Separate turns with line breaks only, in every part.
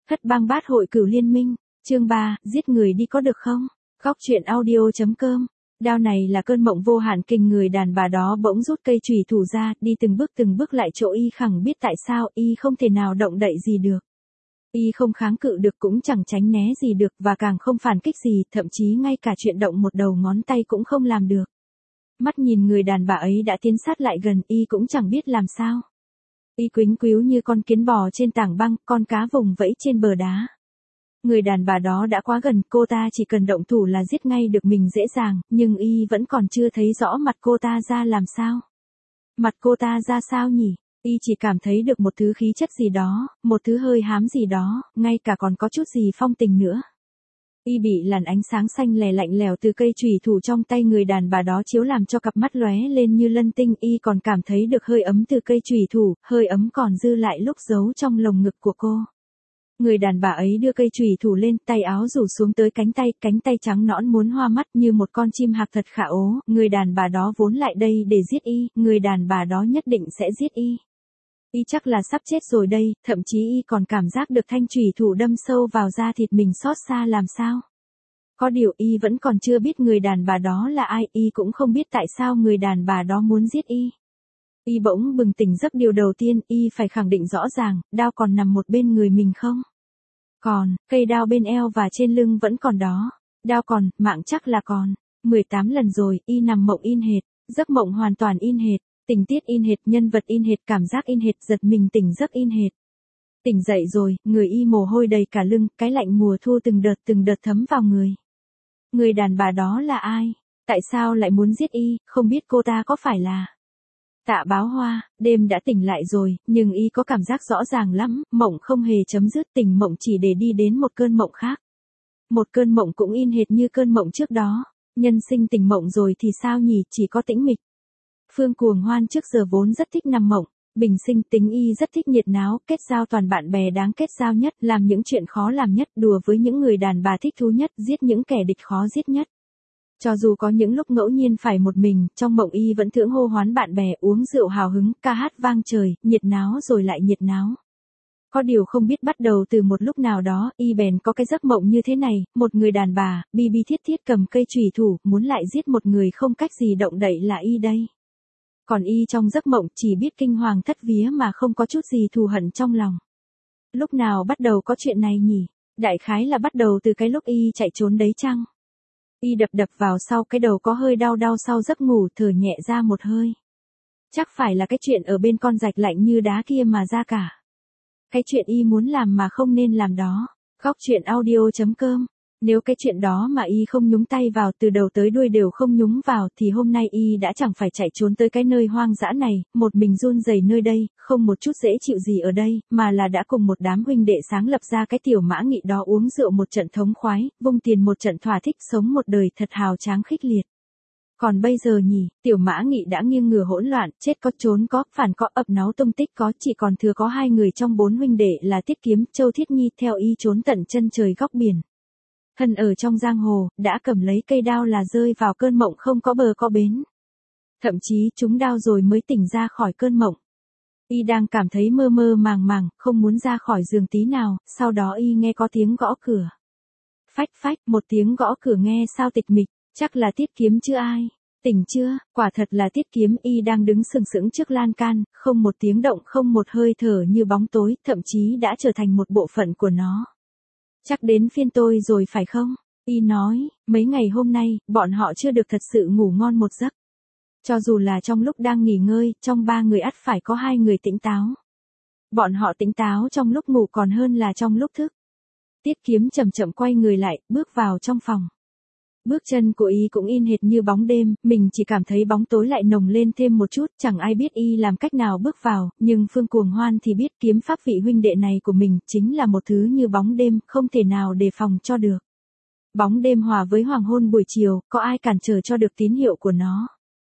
Thất bang bát hội cửu liên minh, chương 3, giết người đi có được không? Góc truyện audio.com. Đao này là cơn mộng vô hạn kinh, người đàn bà đó bỗng rút cây chùy thủ ra, đi từng bước lại chỗ y khẳng biết tại sao y không thể nào động đậy gì được. Y không kháng cự được cũng chẳng tránh né gì được và càng không phản kích gì, thậm chí ngay cả chuyện động một đầu ngón tay cũng không làm được. Mắt nhìn người đàn bà ấy đã tiến sát lại gần, y cũng chẳng biết làm sao. Y quýnh quíu như con kiến bò trên tảng băng, con cá vùng vẫy trên bờ đá. Người đàn bà đó đã quá gần, cô ta chỉ cần động thủ là giết ngay được mình dễ dàng, nhưng y vẫn còn chưa thấy rõ mặt cô ta ra làm sao. Mặt cô ta ra sao nhỉ? Y chỉ cảm thấy được một thứ khí chất gì đó, một thứ hơi hám gì đó, ngay cả còn có chút gì phong tình nữa. Y bị làn ánh sáng xanh lè lạnh lèo từ cây chùy thủ trong tay người đàn bà đó chiếu làm cho cặp mắt lóe lên như lân tinh. Y còn cảm thấy được hơi ấm từ cây chùy thủ, hơi ấm còn dư lại lúc giấu trong lồng ngực của cô. Người đàn bà ấy đưa cây chùy thủ lên, tay áo rủ xuống tới cánh tay trắng nõn muốn hoa mắt như một con chim hạc thật khả ố. Người đàn bà đó vốn lại đây để giết y, người đàn bà đó nhất định sẽ giết y. Y chắc là sắp chết rồi đây, thậm chí y còn cảm giác được thanh chùy thủ đâm sâu vào da thịt mình xót xa làm sao. Có điều y vẫn còn chưa biết người đàn bà đó là ai, y cũng không biết tại sao người đàn bà đó muốn giết y. Y bỗng bừng tỉnh giấc, điều đầu tiên y phải khẳng định rõ ràng, đao còn nằm một bên người mình không? Còn, cây đao bên eo và trên lưng vẫn còn đó. Đao còn, mạng chắc là còn. 18 lần rồi, y nằm mộng in hệt, giấc mộng hoàn toàn in hệt. Tình tiết in hệt, nhân vật in hệt, cảm giác in hệt, giật mình tỉnh giấc in hệt. Tỉnh dậy rồi, người y mồ hôi đầy cả lưng, cái lạnh mùa thu từng đợt thấm vào người. Người đàn bà đó là ai? Tại sao lại muốn giết y? Không biết cô ta có phải là Tạ Báo Hoa. Đêm đã tỉnh lại rồi, nhưng y có cảm giác rõ ràng lắm, mộng không hề chấm dứt, tỉnh mộng chỉ để đi đến một cơn mộng khác. Một cơn mộng cũng in hệt như cơn mộng trước đó. Nhân sinh tỉnh mộng rồi thì sao nhỉ, chỉ có tĩnh mịch. Phương Cuồng Hoan trước giờ vốn rất thích nằm mộng, bình sinh tính y rất thích nhiệt náo, kết giao toàn bạn bè đáng kết giao nhất, làm những chuyện khó làm nhất, đùa với những người đàn bà thích thú nhất, giết những kẻ địch khó giết nhất. Cho dù có những lúc ngẫu nhiên phải một mình, trong mộng y vẫn thường hô hoán bạn bè, uống rượu hào hứng, ca hát vang trời, nhiệt náo rồi lại nhiệt náo. Có điều không biết bắt đầu từ một lúc nào đó, y bèn có cái giấc mộng như thế này, một người đàn bà, bi thiết cầm cây chùy thủ, muốn lại giết một người không cách gì động đậy là y đây. Còn y trong giấc mộng chỉ biết kinh hoàng thất vía mà không có chút gì thù hận trong lòng. Lúc nào bắt đầu có chuyện này nhỉ? Đại khái là bắt đầu từ cái lúc y chạy trốn đấy chăng? Y đập vào sau cái đầu có hơi đau sau giấc ngủ, thở nhẹ ra một hơi. Chắc phải là cái chuyện ở bên con rạch lạnh như đá kia mà ra cả. Cái chuyện y muốn làm mà không nên làm đó. Góc truyện audio.com. Nếu cái chuyện đó mà y không nhúng tay vào, từ đầu tới đuôi đều không nhúng vào, thì hôm nay y đã chẳng phải chạy trốn tới cái nơi hoang dã này, một mình run rẩy nơi đây, không một chút dễ chịu gì ở đây, mà là đã cùng một đám huynh đệ sáng lập ra cái tiểu Mã Nghị đó, uống rượu một trận thống khoái, vung tiền một trận thỏa thích, sống một đời thật hào tráng khích liệt. Còn bây giờ nhỉ, tiểu Mã Nghị đã nghiêng ngửa hỗn loạn, chết có trốn có, phản có, ập náu tung tích có, chỉ còn thừa có hai người trong bốn huynh đệ là Tiết Kiếm, Châu Thiết Nhi, theo y trốn tận chân trời góc biển. Thân ở trong giang hồ, đã cầm lấy cây đao là rơi vào cơn mộng không có bờ có bến. Thậm chí trúng đao rồi mới tỉnh ra khỏi cơn mộng. Y đang cảm thấy mơ màng, không muốn ra khỏi giường tí nào, sau đó y nghe có tiếng gõ cửa. Phách, một tiếng gõ cửa nghe sao tịch mịch, chắc là Tiết Kiếm chứ ai. Tỉnh chưa? Quả thật là Tiết Kiếm. Y đang đứng sừng sững trước lan can, không một tiếng động, không một hơi thở, như bóng tối, thậm chí đã trở thành một bộ phận của nó. Chắc đến phiên tôi rồi phải không? Y nói, mấy ngày hôm nay, bọn họ chưa được thật sự ngủ ngon một giấc. Cho dù là trong lúc đang nghỉ ngơi, trong ba người ắt phải có hai người tỉnh táo. Bọn họ tỉnh táo trong lúc ngủ còn hơn là trong lúc thức. Tiết Kiếm chậm quay người lại, bước vào trong phòng. Bước chân của y cũng in hệt như bóng đêm, mình chỉ cảm thấy bóng tối lại nồng lên thêm một chút, chẳng ai biết y làm cách nào bước vào, nhưng Phương Cuồng Hoan thì biết kiếm pháp vị huynh đệ này của mình chính là một thứ như bóng đêm, không thể nào đề phòng cho được. Bóng đêm hòa với hoàng hôn buổi chiều, có ai cản trở cho được tín hiệu của nó.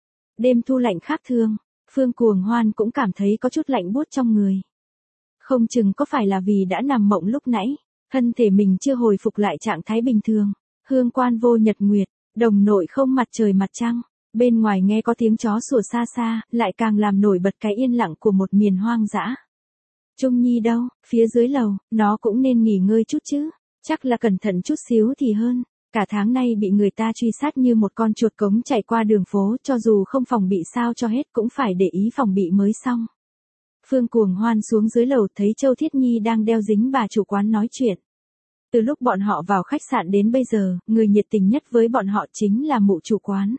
Đêm thu lạnh khác thường, Phương Cuồng Hoan cũng cảm thấy có chút lạnh buốt trong người. Không chừng có phải là vì đã nằm mộng lúc nãy, thân thể mình chưa hồi phục lại trạng thái bình thường. Hương quan vô nhật nguyệt, đồng nội không mặt trời mặt trăng, bên ngoài nghe có tiếng chó sủa xa xa, lại càng làm nổi bật cái yên lặng của một miền hoang dã. Trung Nhi đâu, phía dưới lầu, nó cũng nên nghỉ ngơi chút chứ. Chắc là cẩn thận chút xíu thì hơn. Cả tháng nay bị người ta truy sát như một con chuột cống chạy qua đường phố, cho dù không phòng bị sao cho hết cũng phải để ý phòng bị mới xong. Phương Cuồng Hoan xuống dưới lầu thấy Châu Thiết Nhi đang đeo dính bà chủ quán nói chuyện. Từ lúc bọn họ vào khách sạn đến bây giờ, người nhiệt tình nhất với bọn họ chính là mụ chủ quán.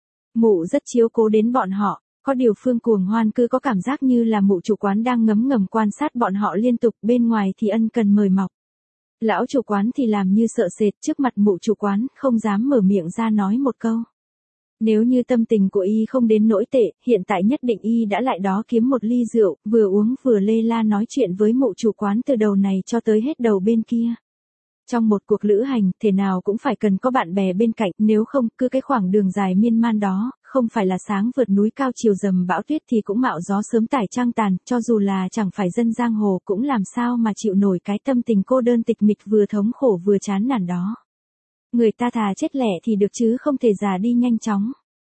Mụ rất chiếu cố đến bọn họ, có điều Phương Cuồng Hoan cứ có cảm giác như là mụ chủ quán đang ngấm ngầm quan sát bọn họ liên tục, bên ngoài thì ân cần mời mọc. Lão chủ quán thì làm như sợ sệt, trước mặt mụ chủ quán, không dám mở miệng ra nói một câu. Nếu như tâm tình của y không đến nỗi tệ, hiện tại nhất định y đã lại đó kiếm một ly rượu, vừa uống vừa lê la nói chuyện với mụ chủ quán từ đầu này cho tới hết đầu bên kia. Trong một cuộc lữ hành, thể nào cũng phải cần có bạn bè bên cạnh, nếu không, cứ cái khoảng đường dài miên man đó, không phải là sáng vượt núi cao chiều dầm bão tuyết thì cũng mạo gió sớm tải trăng tàn, cho dù là chẳng phải dân giang hồ cũng làm sao mà chịu nổi cái tâm tình cô đơn tịch mịch vừa thống khổ vừa chán nản đó. Người ta thà chết lẻ thì được chứ không thể già đi nhanh chóng.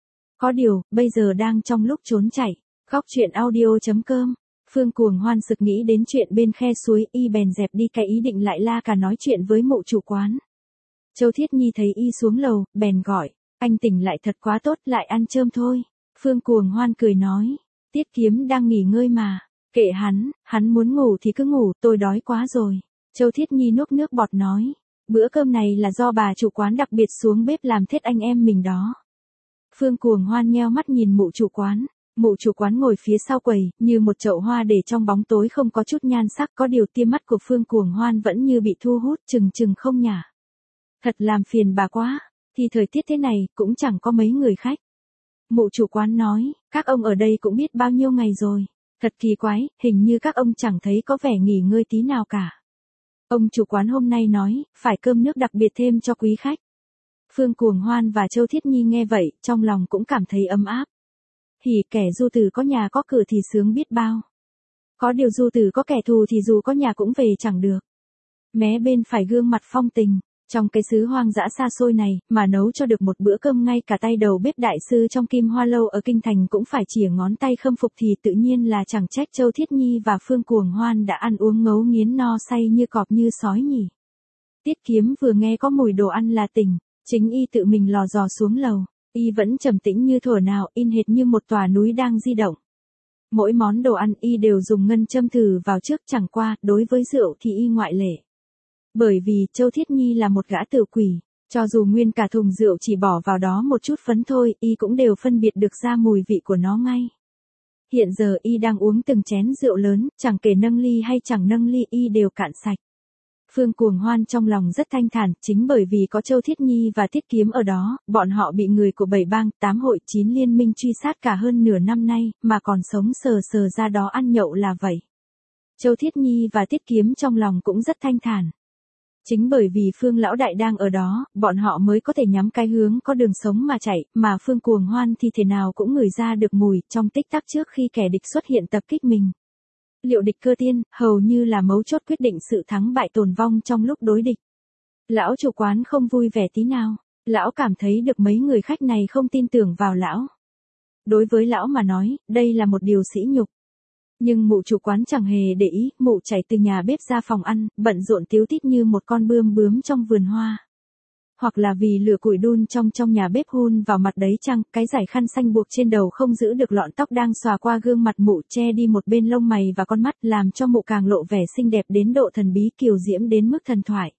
Có điều, bây giờ đang trong lúc trốn chạy. Góc truyện audio.com. Phương Cuồng Hoan sực nghĩ đến chuyện bên khe suối, y bèn dẹp đi cái ý định lại la cả nói chuyện với mụ chủ quán. Châu Thiết Nhi thấy y xuống lầu, bèn gọi, anh tỉnh lại thật quá tốt, lại ăn cơm thôi. Phương Cuồng Hoan cười nói, Tiết Kiếm đang nghỉ ngơi mà, kệ hắn muốn ngủ thì cứ ngủ, tôi đói quá rồi. Châu Thiết Nhi nuốt nước bọt nói, bữa cơm này là do bà chủ quán đặc biệt xuống bếp làm thết anh em mình đó. Phương Cuồng Hoan nheo mắt nhìn mụ chủ quán. Mụ chủ quán ngồi phía sau quầy, như một chậu hoa để trong bóng tối không có chút nhan sắc, có điều tia mắt của Phương Cuồng Hoan vẫn như bị thu hút, chừng không nhả. Thật làm phiền bà quá, thì thời tiết thế này, cũng chẳng có mấy người khách. Mụ chủ quán nói, các ông ở đây cũng biết bao nhiêu ngày rồi. Thật kỳ quái, hình như các ông chẳng thấy có vẻ nghỉ ngơi tí nào cả. Ông chủ quán hôm nay nói, phải cơm nước đặc biệt thêm cho quý khách. Phương Cuồng Hoan và Châu Thiết Nhi nghe vậy, trong lòng cũng cảm thấy ấm áp. Thì kẻ du tử có nhà có cửa thì sướng biết bao. Có điều du tử có kẻ thù thì dù có nhà cũng về chẳng được. Mé bên phải gương mặt phong tình, trong cái xứ hoang dã xa xôi này, mà nấu cho được một bữa cơm ngay cả tay đầu bếp đại sư trong Kim Hoa Lâu ở Kinh Thành cũng phải chìa ngón tay khâm phục thì tự nhiên là chẳng trách Châu Thiết Nhi và Phương Cuồng Hoan đã ăn uống ngấu nghiến no say như cọp như sói nhỉ. Tiết Kiếm vừa nghe có mùi đồ ăn là tỉnh, chính y tự mình lò dò xuống lầu. Y vẫn trầm tĩnh như thuở nào, in hệt như một tòa núi đang di động. Mỗi món đồ ăn y đều dùng ngân châm thử vào trước, chẳng qua, đối với rượu thì y ngoại lệ. Bởi vì Châu Thiết Nhi là một gã tự quỷ, cho dù nguyên cả thùng rượu chỉ bỏ vào đó một chút phấn thôi, y cũng đều phân biệt được ra mùi vị của nó ngay. Hiện giờ y đang uống từng chén rượu lớn, chẳng kể nâng ly hay chẳng nâng ly y đều cạn sạch. Phương Cuồng Hoan trong lòng rất thanh thản, chính bởi vì có Châu Thiết Nhi và Tiết Kiếm ở đó, bọn họ bị người của 7 bang, 8 hội 9 liên minh truy sát cả hơn nửa năm nay, mà còn sống sờ ra đó ăn nhậu là vậy. Châu Thiết Nhi và Tiết Kiếm trong lòng cũng rất thanh thản. Chính bởi vì Phương Lão Đại đang ở đó, bọn họ mới có thể nhắm cái hướng có đường sống mà chạy, mà Phương Cuồng Hoan thì thế nào cũng ngửi ra được mùi, trong tích tắc trước khi kẻ địch xuất hiện tập kích mình. Liệu địch cơ tiên, hầu như là mấu chốt quyết định sự thắng bại tồn vong trong lúc đối địch. Lão chủ quán không vui vẻ tí nào, lão cảm thấy được mấy người khách này không tin tưởng vào lão. Đối với lão mà nói, đây là một điều sỉ nhục. Nhưng mụ chủ quán chẳng hề để ý, mụ chạy từ nhà bếp ra phòng ăn, bận rộn tíu tít như một con bướm trong vườn hoa. Hoặc là vì lửa củi đun trong nhà bếp hun vào mặt đấy chăng, cái dải khăn xanh buộc trên đầu không giữ được lọn tóc đang xòa qua gương mặt mụ, che đi một bên lông mày và con mắt, làm cho mụ càng lộ vẻ xinh đẹp đến độ thần bí kiều diễm đến mức thần thoại.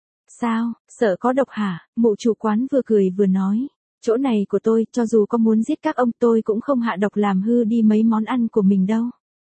Sao, sợ có độc hả? Mụ chủ quán vừa cười vừa nói, chỗ này của tôi, cho dù có muốn giết các ông tôi cũng không hạ độc làm hư đi mấy món ăn của mình đâu.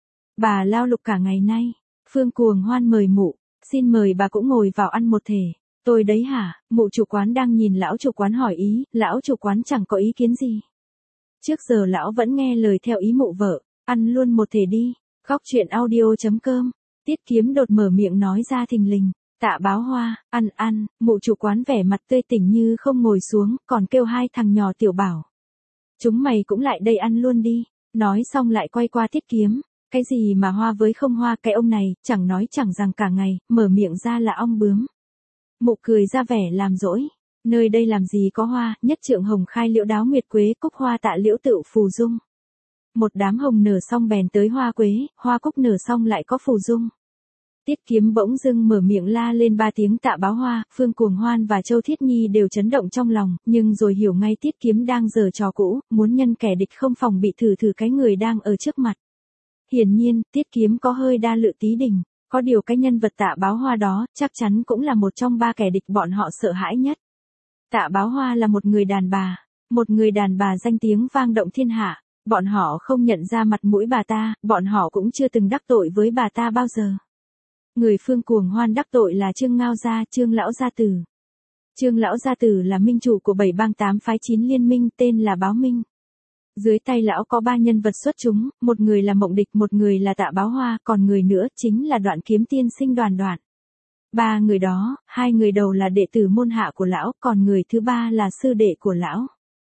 Bà lao lục cả ngày nay. Phương Cuồng Hoan mời mụ, xin mời bà cũng ngồi vào ăn một thể. Tôi đấy hả? Mụ chủ quán đang nhìn lão chủ quán hỏi ý, lão chủ quán chẳng có ý kiến gì. Trước giờ lão vẫn nghe lời theo ý mụ vợ, ăn luôn một thể đi. Góc truyện audio.com. Tiết Kiếm đột mở miệng nói ra thình lình, Tạ Báo Hoa, ăn, mụ chủ quán vẻ mặt tươi tỉnh như không ngồi xuống, còn kêu hai thằng nhỏ Tiểu Bảo. Chúng mày cũng lại đây ăn luôn đi. Nói xong lại quay qua Tiết Kiếm. Cái gì mà hoa với không hoa, cái ông này, chẳng nói chẳng rằng cả ngày, mở miệng ra là ong bướm. Mụ cười ra vẻ làm dỗi. Nơi đây làm gì có hoa, nhất trượng hồng khai liễu đáo nguyệt quế cúc hoa tạ liễu tựu phù dung. Một đám hồng nở xong bèn tới hoa quế, hoa cúc nở xong lại có phù dung. Tiết Kiếm bỗng dưng mở miệng la lên 3 tiếng Tạ Báo Hoa, Phương Cuồng Hoan và Châu Thiết Nhi đều chấn động trong lòng, nhưng rồi hiểu ngay Tiết Kiếm đang giở trò cũ, muốn nhân kẻ địch không phòng bị thử cái người đang ở trước mặt. Hiển nhiên, Tiết Kiếm có hơi đa lự tí đỉnh, có điều cái nhân vật Tạ Báo Hoa đó, chắc chắn cũng là một trong 3 kẻ địch bọn họ sợ hãi nhất. Tạ Báo Hoa là một người đàn bà danh tiếng vang động thiên hạ, bọn họ không nhận ra mặt mũi bà ta, bọn họ cũng chưa từng đắc tội với bà ta bao giờ. Người Phương Cuồng Hoan đắc tội là Trương Ngao gia, Trương lão gia tử. Trương lão gia tử là minh chủ của 7 bang 8 phái 9 liên minh, tên là Báo Minh. Dưới tay lão có 3 nhân vật xuất chúng, một người là Mộng Địch, một người là Tạ Báo Hoa, còn người nữa chính là Đoạn Kiếm tiên sinh Đoàn Đoạn. 3 người đó, 2 người đầu là đệ tử môn hạ của lão, còn người thứ 3 là sư đệ của lão.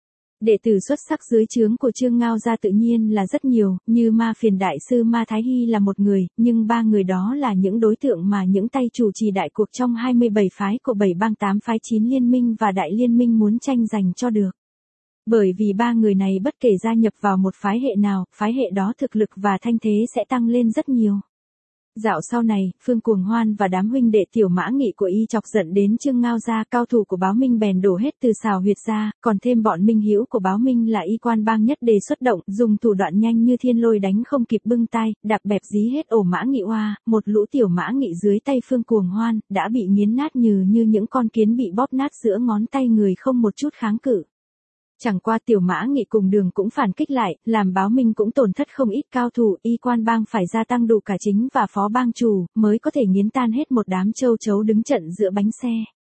Đệ tử xuất sắc dưới trướng của Trương Ngao gia tự nhiên là rất nhiều, như Ma Phiền đại sư Ma Thái Hy là một người, nhưng 3 người đó là những đối tượng mà những tay chủ trì đại cuộc trong 27 phái của 7 bang 8 phái 9 liên minh và đại liên minh muốn tranh giành cho được. Bởi vì 3 người này bất kể gia nhập vào một phái hệ nào, phái hệ đó thực lực và thanh thế sẽ tăng lên rất nhiều. Dạo sau này, Phương Cuồng Hoan và đám huynh đệ Tiểu Mã Nghị của y chọc giận đến Trương Ngao gia, cao thủ của Báo Minh bèn đổ hết từ Xào Huyệt ra, còn thêm bọn minh hữu của Báo Minh là Y Quan Bang nhất đề xuất động, dùng thủ đoạn nhanh như thiên lôi đánh không kịp bưng tay, đạp bẹp dí hết ổ Mã Nghị Oa, một lũ Tiểu Mã Nghị dưới tay Phương Cuồng Hoan, đã bị nghiến nát như những con kiến bị bóp nát giữa ngón tay người không một chút kháng cự. Chẳng qua Tiểu Mã Nghị cùng Đường cũng phản kích lại, làm Báo Minh cũng tổn thất không ít cao thủ, Y Quan Bang phải gia tăng đủ cả chính và phó bang chủ, mới có thể nghiến tan hết một đám châu chấu đứng trận giữa bánh xe.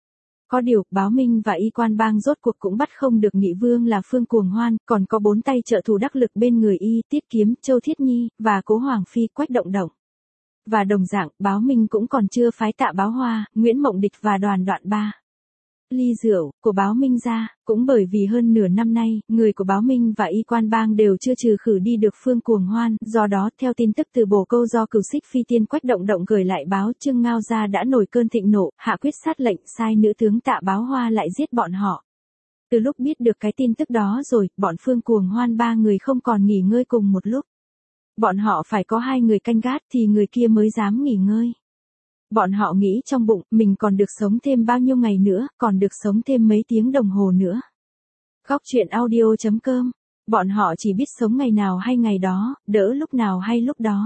Có điều, Báo Minh và Y Quan Bang rốt cuộc cũng bắt không được Nghị Vương là Phương Cuồng Hoan, còn có 4 tay trợ thủ đắc lực bên người y, Tiết Kiếm, Châu Thiết Nhi, và Cố Hoàng Phi, Quách Động Động. Và đồng dạng, Báo Minh cũng còn chưa phái Tạ Báo Hoa, Nguyễn Mộng Địch và Đoàn Đoạn Ba. Ly rượu của Báo Minh ra, cũng bởi vì hơn nửa năm nay, người của Báo Minh và Y Quan Bang đều chưa trừ khử đi được Phương Cuồng Hoan, do đó, theo tin tức từ Bồ Câu do Cửu Xích Phi Tiên Quách Động Động gửi lại báo, Trương Ngao gia đã nổi cơn thịnh nộ, hạ quyết sát lệnh sai nữ tướng Tạ Báo Hoa lại giết bọn họ. Từ lúc biết được cái tin tức đó rồi, bọn Phương Cuồng Hoan 3 người không còn nghỉ ngơi cùng một lúc. Bọn họ phải có 2 người canh gác thì người kia mới dám nghỉ ngơi. Bọn họ nghĩ trong bụng, mình còn được sống thêm bao nhiêu ngày nữa, còn được sống thêm mấy tiếng đồng hồ nữa. Góc truyện audio.com. Bọn họ chỉ biết sống ngày nào hay ngày đó, đỡ lúc nào hay lúc đó.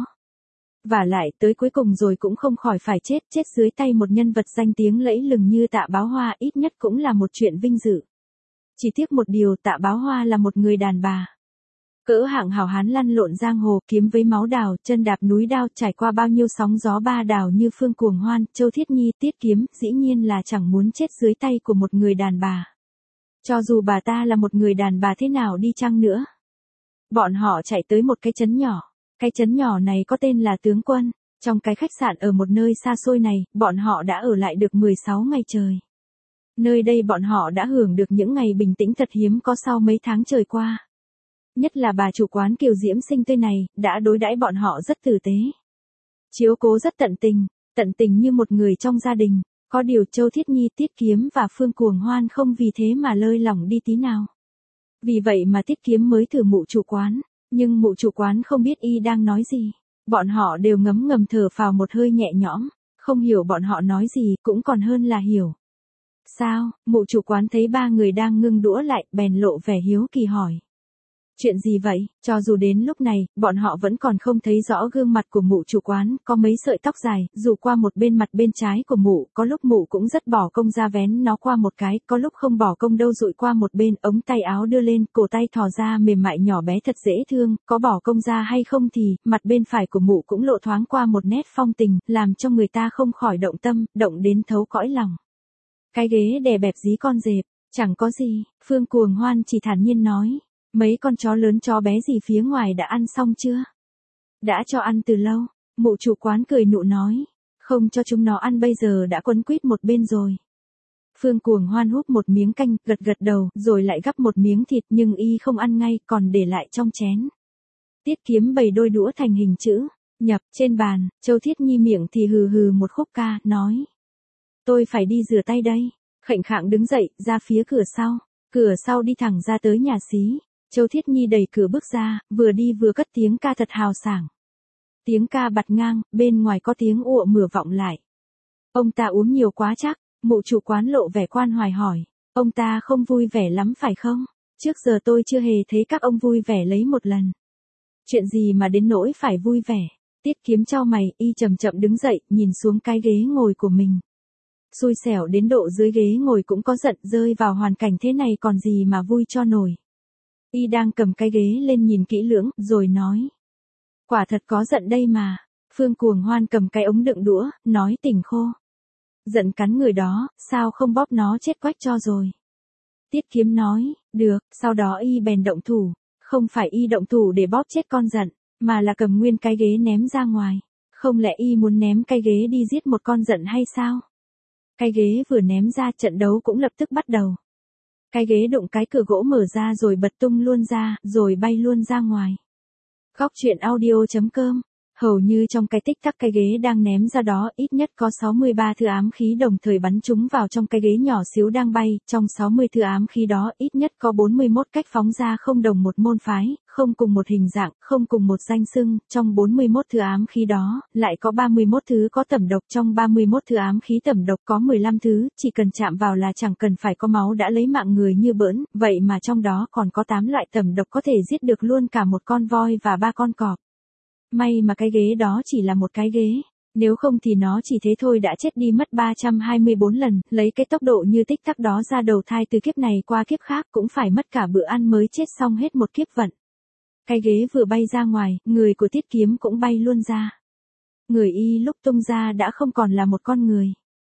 Và lại, tới cuối cùng rồi cũng không khỏi phải chết dưới tay một nhân vật danh tiếng lẫy lừng như Tạ Báo Hoa, ít nhất cũng là một chuyện vinh dự. Chỉ tiếc một điều, Tạ Báo Hoa là một người đàn bà. Cỡ hạng hào hán lăn lộn giang hồ, kiếm với máu đào, chân đạp núi đao, trải qua bao nhiêu sóng gió ba đào như Phương Cuồng Hoan, Châu Thiết Nhi, Tiết Kiếm, dĩ nhiên là chẳng muốn chết dưới tay của một người đàn bà. Cho dù bà ta là một người đàn bà thế nào đi chăng nữa. Bọn họ chạy tới một cái trấn nhỏ. Cái trấn nhỏ này có tên là Tướng Quân. Trong cái khách sạn ở một nơi xa xôi này, bọn họ đã ở lại được 16 ngày trời. Nơi đây bọn họ đã hưởng được những ngày bình tĩnh thật hiếm có sau mấy tháng trời qua. Nhất là bà chủ quán Kiều Diễm Sinh tươi này, đã đối đãi bọn họ rất tử tế. Chiếu cố rất tận tình như một người trong gia đình. Có điều Châu Thiết Nhi, Tiết Kiếm và Phương Cuồng Hoan không vì thế mà lơi lỏng đi tí nào. Vì vậy mà Tiết Kiếm mới thử mụ chủ quán, nhưng mụ chủ quán không biết y đang nói gì. Bọn họ đều ngấm ngầm thở phào một hơi nhẹ nhõm, không hiểu bọn họ nói gì cũng còn hơn là hiểu. Sao? Mụ chủ quán thấy 3 người đang ngưng đũa lại, bèn lộ vẻ hiếu kỳ hỏi. Chuyện gì vậy? Cho dù đến lúc này, bọn họ vẫn còn không thấy rõ gương mặt của mụ chủ quán, có mấy sợi tóc dài, dù qua một bên mặt bên trái của mụ, có lúc mụ cũng rất bỏ công ra vén nó qua một cái, có lúc không bỏ công đâu dụi qua một bên, ống tay áo đưa lên, cổ tay thò ra mềm mại nhỏ bé thật dễ thương, có bỏ công ra hay không thì, mặt bên phải của mụ cũng lộ thoáng qua một nét phong tình, làm cho người ta không khỏi động tâm, động đến thấu cõi lòng. Cái ghế đè bẹp dí con dẹp, chẳng có gì, Phương Cuồng Hoan chỉ thản nhiên nói. Mấy con chó lớn chó bé gì phía ngoài đã ăn xong chưa? Đã cho ăn từ lâu, mụ chủ quán cười nụ nói. Không cho chúng nó ăn bây giờ đã quấn quýt một bên rồi. Phương Cuồng Hoan húp một miếng canh, gật đầu, rồi lại gắp một miếng thịt nhưng y không ăn ngay, còn để lại trong chén. Tiết Kiếm bày đôi đũa thành hình chữ, nhập trên bàn, Châu Thiết Nhi miệng thì hừ hừ một khúc ca, nói. Tôi phải đi rửa tay đây, khệnh khạng đứng dậy, ra phía cửa sau đi thẳng ra tới nhà xí. Châu Thiết Nhi đẩy cửa bước ra, vừa đi vừa cất tiếng ca thật hào sảng. Tiếng ca bật ngang, bên ngoài có tiếng ụa mửa vọng lại. Ông ta uống nhiều quá chắc, mụ chủ quán lộ vẻ quan hoài hỏi. Ông ta không vui vẻ lắm phải không? Trước giờ tôi chưa hề thấy các ông vui vẻ lấy một lần. Chuyện gì mà đến nỗi phải vui vẻ? Tiết Kiếm chau mày, y chậm chậm đứng dậy, nhìn xuống cái ghế ngồi của mình. Xui xẻo đến độ dưới ghế ngồi cũng có giận, rơi vào hoàn cảnh thế này còn gì mà vui cho nổi. Y đang cầm cái ghế lên nhìn kỹ lưỡng, rồi nói. Quả thật có giận đây mà. Phương Cuồng Hoan cầm cái ống đựng đũa, nói tỉnh khô. Giận cắn người đó, sao không bóp nó chết quách cho rồi. Tiết Kiếm nói, được, sau đó y bèn động thủ. Không phải y động thủ để bóp chết con giận, mà là cầm nguyên cái ghế ném ra ngoài. Không lẽ y muốn ném cái ghế đi giết một con giận hay sao? Cái ghế vừa ném ra, trận đấu cũng lập tức bắt đầu. Cái ghế đụng cái cửa gỗ mở ra rồi bật tung luôn ra, rồi bay luôn ra ngoài. Góc truyện audio.com. Hầu như trong cái tích tắc cái ghế đang ném ra đó, ít nhất có 63 thứ ám khí đồng thời bắn trúng vào trong cái ghế nhỏ xíu đang bay, trong 60 thứ ám khí đó, ít nhất có 41 cách phóng ra không đồng một môn phái, không cùng một hình dạng, không cùng một danh xưng, trong 41 thứ ám khí đó, lại có 31 thứ có tẩm độc, trong 31 thứ ám khí tẩm độc có 15 thứ, chỉ cần chạm vào là chẳng cần phải có máu đã lấy mạng người như bỡn, vậy mà trong đó còn có 8 loại tẩm độc có thể giết được luôn cả một con voi và 3 con cọp. May mà cái ghế đó chỉ là một cái ghế, nếu không thì nó chỉ thế thôi đã chết đi mất 324 lần, lấy cái tốc độ như tích tắc đó ra đầu thai từ kiếp này qua kiếp khác cũng phải mất cả bữa ăn mới chết xong hết một kiếp vận. Cái ghế vừa bay ra ngoài, người của Tiết Kiếm cũng bay luôn ra. Người y lúc tung ra đã không còn là một con người,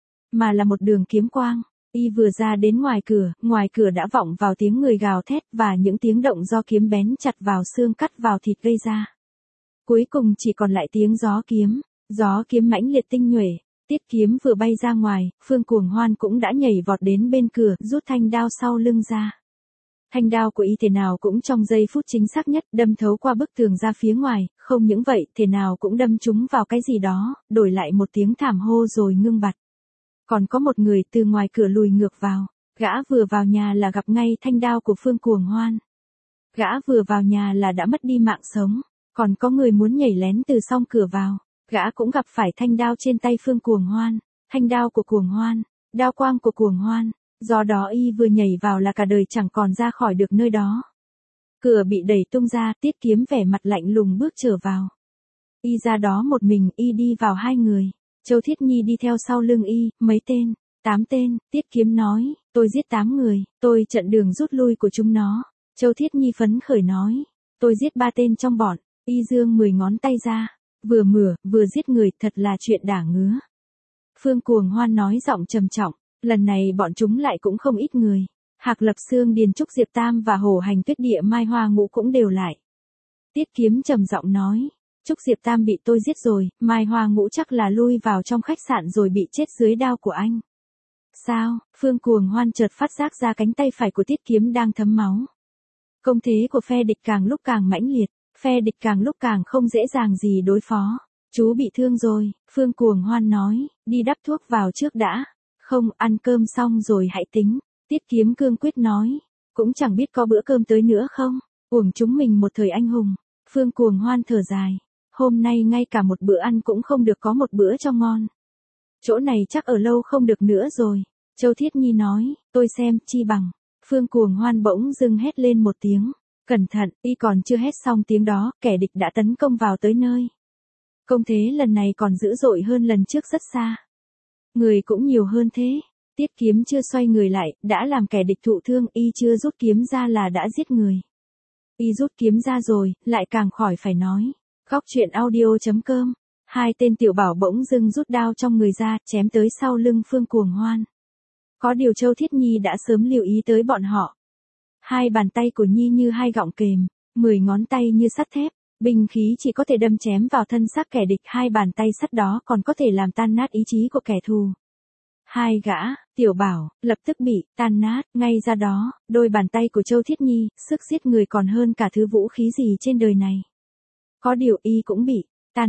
mà là một đường kiếm quang. Y vừa ra đến ngoài cửa đã vọng vào tiếng người gào thét và những tiếng động do kiếm bén chặt vào xương cắt vào thịt gây ra. Cuối cùng chỉ còn lại tiếng gió kiếm mãnh liệt tinh nhuệ. Tiết Kiếm vừa bay ra ngoài, Phương Cuồng Hoan cũng đã nhảy vọt đến bên cửa, rút thanh đao sau lưng ra. Thanh đao của y thế nào cũng trong giây phút chính xác nhất, đâm thấu qua bức tường ra phía ngoài, không những vậy, thế nào cũng đâm trúng vào cái gì đó, đổi lại một tiếng thảm hô rồi ngưng bặt. Còn có một người từ ngoài cửa lùi ngược vào, gã vừa vào nhà là gặp ngay thanh đao của Phương Cuồng Hoan. Gã vừa vào nhà là đã mất đi mạng sống. Còn có người muốn nhảy lén từ song cửa vào, gã cũng gặp phải thanh đao trên tay Phương Cuồng Hoan, thanh đao của Cuồng Hoan, đao quang của Cuồng Hoan, do đó y vừa nhảy vào là cả đời chẳng còn ra khỏi được nơi đó. Cửa bị đẩy tung ra, Tiết Kiếm vẻ mặt lạnh lùng bước trở vào. Y ra đó một mình, y đi vào 2 người, Châu Thiết Nhi đi theo sau lưng y, mấy tên, 8 tên, Tiết Kiếm nói, tôi giết 8 người, tôi chặn đường rút lui của chúng nó. Châu Thiết Nhi phấn khởi nói, tôi giết 3 tên trong bọn. Y dương 10 ngón tay ra, vừa mửa, vừa giết người, thật là chuyện đả ngứa. Phương Cuồng Hoan nói giọng trầm trọng, lần này bọn chúng lại cũng không ít người. Hạc Lập Xương, Điền Trúc, Diệp Tam và Hổ Hành Tuyết Địa, Mai Hoa Ngũ cũng đều lại. Tiết Kiếm trầm giọng nói, Trúc Diệp Tam bị tôi giết rồi, Mai Hoa Ngũ chắc là lui vào trong khách sạn rồi bị chết dưới đao của anh. Sao? Phương Cuồng Hoan chợt phát giác ra cánh tay phải của Tiết Kiếm đang thấm máu. Công thế của phe địch càng lúc càng mãnh liệt. Phe địch càng lúc càng không dễ dàng gì đối phó. Chú bị thương rồi, Phương Cuồng Hoan nói, đi đắp thuốc vào trước đã. Không, ăn cơm xong rồi hãy tính. Tiết Kiếm cương quyết nói, cũng chẳng biết có bữa cơm tới nữa không. Uổng chúng mình một thời anh hùng. Phương Cuồng Hoan thở dài, hôm nay ngay cả một bữa ăn cũng không được, có một bữa cho ngon. Chỗ này chắc ở lâu không được nữa rồi. Châu Thiết Nhi nói, tôi xem, chi bằng. Phương Cuồng Hoan bỗng dưng hét lên một tiếng. Cẩn thận, y còn chưa hét xong tiếng đó, kẻ địch đã tấn công vào tới nơi. Công thế lần này còn dữ dội hơn lần trước rất xa. Người cũng nhiều hơn thế. Tiết Kiếm chưa xoay người lại, đã làm kẻ địch thụ thương, y chưa rút kiếm ra là đã giết người. Y rút kiếm ra rồi, lại càng khỏi phải nói. Góc truyện audio.com. 2 tên tiểu bảo bỗng dưng rút đao trong người ra, chém tới sau lưng Phương Cuồng Hoan. Có điều Châu Thiết Nhi đã sớm lưu ý tới bọn họ. 2 bàn tay của Nhi như 2 gọng kềm, 10 ngón tay như sắt thép, binh khí chỉ có thể đâm chém vào thân xác kẻ địch, 2 bàn tay sắt đó còn có thể làm tan nát ý chí của kẻ thù. 2 gã, tiểu bảo, lập tức bị tan nát, ngay ra đó, đôi bàn tay của Châu Thiết Nhi, sức giết người còn hơn cả thứ vũ khí gì trên đời này. Có điều y cũng bị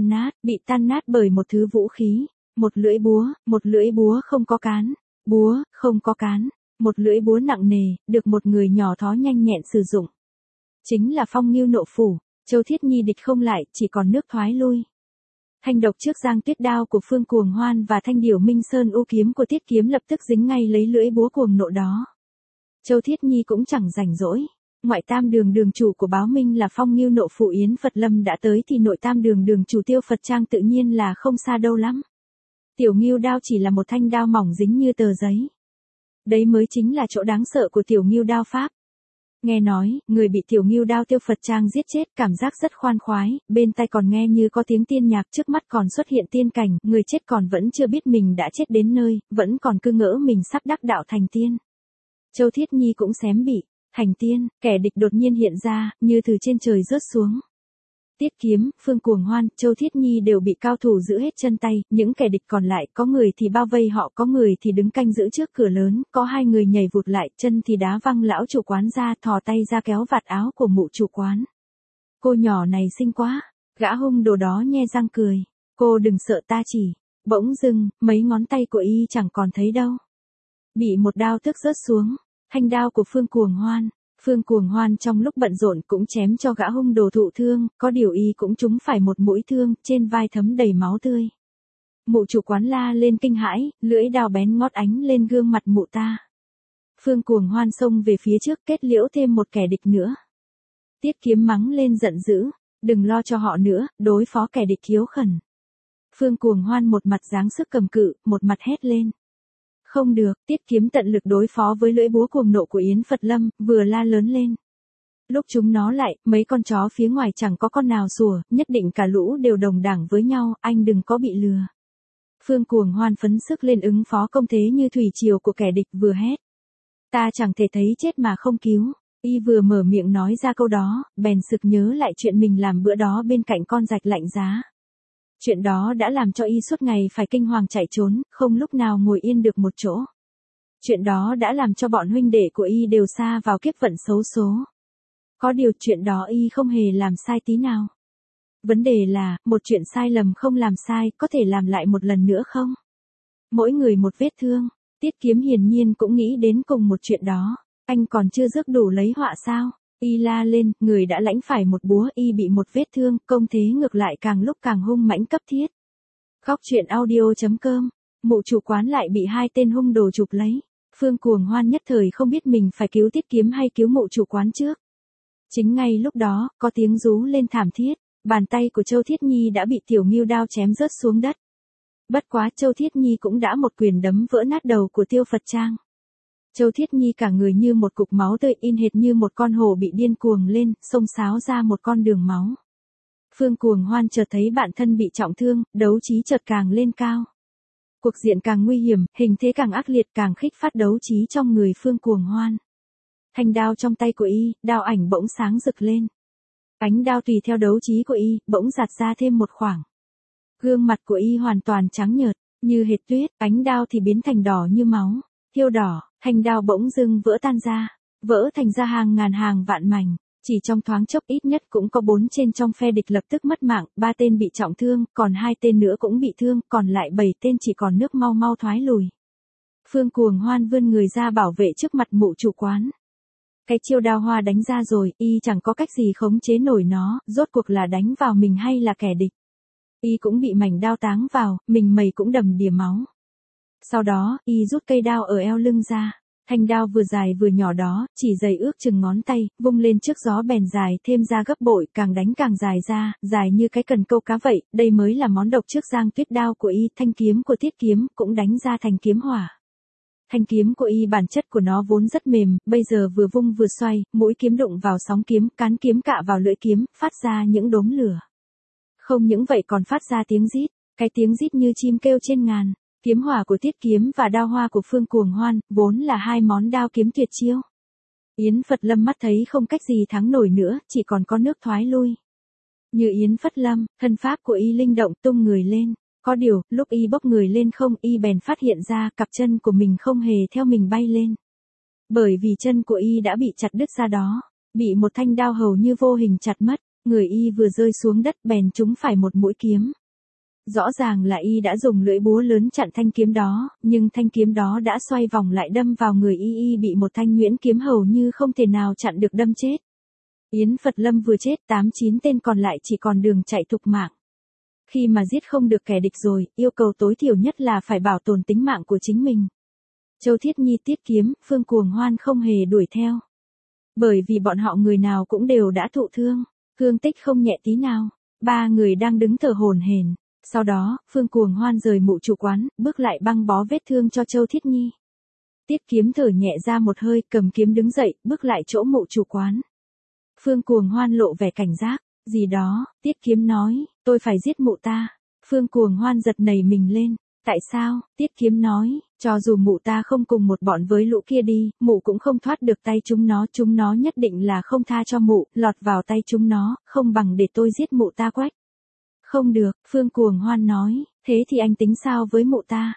tan nát bởi một thứ vũ khí, một lưỡi búa không có cán, một lưỡi búa nặng nề, được một người nhỏ thó nhanh nhẹn sử dụng. Chính là phong ngưu nộ phủ, Châu Thiết Nhi địch không lại, chỉ còn nước thoái lui. Thanh độc trước giang tuyết đao của Phương Cuồng Hoan và thanh điểu minh sơn u kiếm của Tiết Kiếm lập tức dính ngay lấy lưỡi búa cuồng nộ đó. Châu Thiết Nhi cũng chẳng rảnh rỗi. Ngoại tam đường đường chủ của báo minh là phong ngưu nộ phủ Yến Phật Lâm đã tới thì nội tam đường đường chủ Tiêu Phật Trang tự nhiên là không xa đâu lắm. Tiểu ngưu đao chỉ là một thanh đao mỏng dính như tờ giấy. Đấy mới chính là chỗ đáng sợ của tiểu ngưu đao pháp. Nghe nói, người bị tiểu ngưu đao Tiêu Phật Trang giết chết cảm giác rất khoan khoái, bên tai còn nghe như có tiếng tiên nhạc, trước mắt còn xuất hiện tiên cảnh, người chết còn vẫn chưa biết mình đã chết đến nơi, vẫn còn cứ ngỡ mình sắp đắc đạo thành tiên. Châu Thiết Nhi cũng xém bị thành tiên, kẻ địch đột nhiên hiện ra, như từ trên trời rớt xuống. Tiết Kiếm, Phương Cuồng Hoan, Châu Thiết Nhi đều bị cao thủ giữ hết chân tay, những kẻ địch còn lại có người thì bao vây họ, có người thì đứng canh giữ trước cửa lớn, có hai người nhảy vụt lại, chân thì đá văng lão chủ quán ra, thò tay ra kéo vạt áo của mụ chủ quán. Cô nhỏ này xinh quá, gã hung đồ đó nhe răng cười, cô đừng sợ ta chỉ, bỗng dưng, mấy ngón tay của y chẳng còn thấy đâu. Bị một đao tước rớt xuống, thanh đao của Phương Cuồng Hoan. Phương Cuồng Hoan trong lúc bận rộn cũng chém cho gã hung đồ thụ thương, có điều y cũng trúng phải một mũi thương, trên vai thấm đầy máu tươi. Mụ chủ quán la lên kinh hãi, lưỡi đao bén ngót ánh lên gương mặt mụ ta. Phương Cuồng Hoan xông về phía trước kết liễu thêm một kẻ địch nữa. Tiết Kiếm mắng lên giận dữ, đừng lo cho họ nữa, đối phó kẻ địch hiếu khẩn. Phương Cuồng Hoan một mặt giáng sức cầm cự, một mặt hét lên. Không được, Tiết Kiếm tận lực đối phó với lưỡi búa cuồng nộ của Yến Phật Lâm, vừa la lớn lên. Lúc chúng nó lại, mấy con chó phía ngoài chẳng có con nào sủa, nhất định cả lũ đều đồng đẳng với nhau, anh đừng có bị lừa. Phương Cuồng Hoan phấn sức lên ứng phó công thế như thủy triều của kẻ địch vừa hét. Ta chẳng thể thấy chết mà không cứu. Y vừa mở miệng nói ra câu đó, bèn sực nhớ lại chuyện mình làm bữa đó bên cạnh con rạch lạnh giá. Chuyện đó đã làm cho y suốt ngày phải kinh hoàng chạy trốn, không lúc nào ngồi yên được một chỗ. Chuyện đó đã làm cho bọn huynh đệ của y đều sa vào kiếp vận xấu số. Có điều chuyện đó y không hề làm sai tí nào. Vấn đề là, một chuyện sai lầm không làm sai, có thể làm lại một lần nữa không? Mỗi người một vết thương, Tiết Kiếm hiển nhiên cũng nghĩ đến cùng một chuyện đó. Anh còn chưa rước đủ lấy họa sao? Y la lên, người đã lãnh phải một búa, y bị một vết thương, công thế ngược lại càng lúc càng hung mãnh cấp thiết. Góc truyện audio.com, mụ chủ quán lại bị hai tên hung đồ chụp lấy. Phương Cuồng Hoan nhất thời không biết mình phải cứu Tiết Kiếm hay cứu mụ chủ quán trước. Chính ngay lúc đó, có tiếng rú lên thảm thiết, bàn tay của Châu Thiết Nhi đã bị tiểu ngưu đao chém rớt xuống đất. Bất quá Châu Thiết Nhi cũng đã một quyền đấm vỡ nát đầu của Tiêu Phật Trang. Châu Thiết Nhi cả người như một cục máu tươi, in hệt như một con hổ bị điên cuồng lên, xông xáo ra một con đường máu. Phương Cuồng Hoan chợt thấy bản thân bị trọng thương, đấu trí chợt càng lên cao. Cuộc diện càng nguy hiểm, hình thế càng ác liệt, càng khích phát đấu trí trong người Phương Cuồng Hoan. Thanh đao trong tay của y, đao ảnh bỗng sáng rực lên. Ánh đao tùy theo đấu trí của y, bỗng giạt ra thêm một khoảng. Gương mặt của y hoàn toàn trắng nhợt, như hệt tuyết, ánh đao thì biến thành đỏ như máu, thiêu đỏ, thanh đao bỗng dưng vỡ tan ra, vỡ thành ra hàng ngàn hàng vạn mảnh. Chỉ trong thoáng chốc ít nhất cũng có 4 tên trong phe địch lập tức mất mạng, 3 tên bị trọng thương, còn 2 tên nữa cũng bị thương, còn lại 7 tên chỉ còn nước mau mau thoái lùi. Phương Cuồng Hoan vươn người ra bảo vệ trước mặt mụ chủ quán. Cái chiêu đao hoa đánh ra rồi, y chẳng có cách gì khống chế nổi nó, rốt cuộc là đánh vào mình hay là kẻ địch. Y cũng bị mảnh đao táng vào, mình mẩy cũng đầm đìa máu. Sau đó, y rút cây đao ở eo lưng ra. Thanh đao vừa dài vừa nhỏ đó, chỉ dày ước chừng ngón tay, vung lên trước gió bèn dài thêm ra gấp bội, càng đánh càng dài ra, dài như cái cần câu cá vậy, đây mới là món độc trước giang tuyết đao của y. Thanh kiếm của Tiết Kiếm cũng đánh ra thành kiếm hỏa. Thanh kiếm của y bản chất của nó vốn rất mềm, bây giờ vừa vung vừa xoay, mũi kiếm đụng vào sóng kiếm, cán kiếm cạ vào lưỡi kiếm, phát ra những đốm lửa. Không những vậy còn phát ra tiếng rít, cái tiếng rít như chim kêu trên ngàn. Kiếm hỏa của Tiết Kiếm và đao hoa của Phương Cuồng Hoan, vốn là hai món đao kiếm tuyệt chiêu. Yến Phật Lâm mắt thấy không cách gì thắng nổi nữa, chỉ còn có nước thoái lui. Như Yến Phật Lâm, thân pháp của y linh động tung người lên. Có điều, lúc y bốc người lên không, y bèn phát hiện ra cặp chân của mình không hề theo mình bay lên. Bởi vì chân của y đã bị chặt đứt ra đó, bị một thanh đao hầu như vô hình chặt mất, người y vừa rơi xuống đất bèn trúng phải một mũi kiếm. Rõ ràng là y đã dùng lưỡi búa lớn chặn thanh kiếm đó, nhưng thanh kiếm đó đã xoay vòng lại đâm vào người y bị một thanh nhuyễn kiếm hầu như không thể nào chặn được đâm chết. Yến Phật Lâm vừa chết 8-9 tên còn lại chỉ còn đường chạy thục mạng. Khi mà giết không được kẻ địch rồi, yêu cầu tối thiểu nhất là phải bảo tồn tính mạng của chính mình. Châu Thiết Nhi, Tiết Kiếm, Phương Cuồng Hoan không hề đuổi theo. Bởi vì bọn họ người nào cũng đều đã thụ thương, thương tích không nhẹ tí nào. Ba người đang đứng thở hổn hển. Sau đó, Phương Cuồng Hoan rời mụ chủ quán, bước lại băng bó vết thương cho Châu Thiết Nhi. Tiết Kiếm thở nhẹ ra một hơi, cầm kiếm đứng dậy, bước lại chỗ mụ chủ quán. Phương Cuồng Hoan lộ vẻ cảnh giác, gì đó, Tiết Kiếm nói, tôi phải giết mụ ta. Phương Cuồng Hoan giật nảy mình lên, tại sao, Tiết Kiếm nói, cho dù mụ ta không cùng một bọn với lũ kia đi, mụ cũng không thoát được tay chúng nó nhất định là không tha cho mụ, lọt vào tay chúng nó, không bằng để tôi giết mụ ta quách. Không được, Phương Cuồng Hoan nói, thế thì anh tính sao với mụ ta?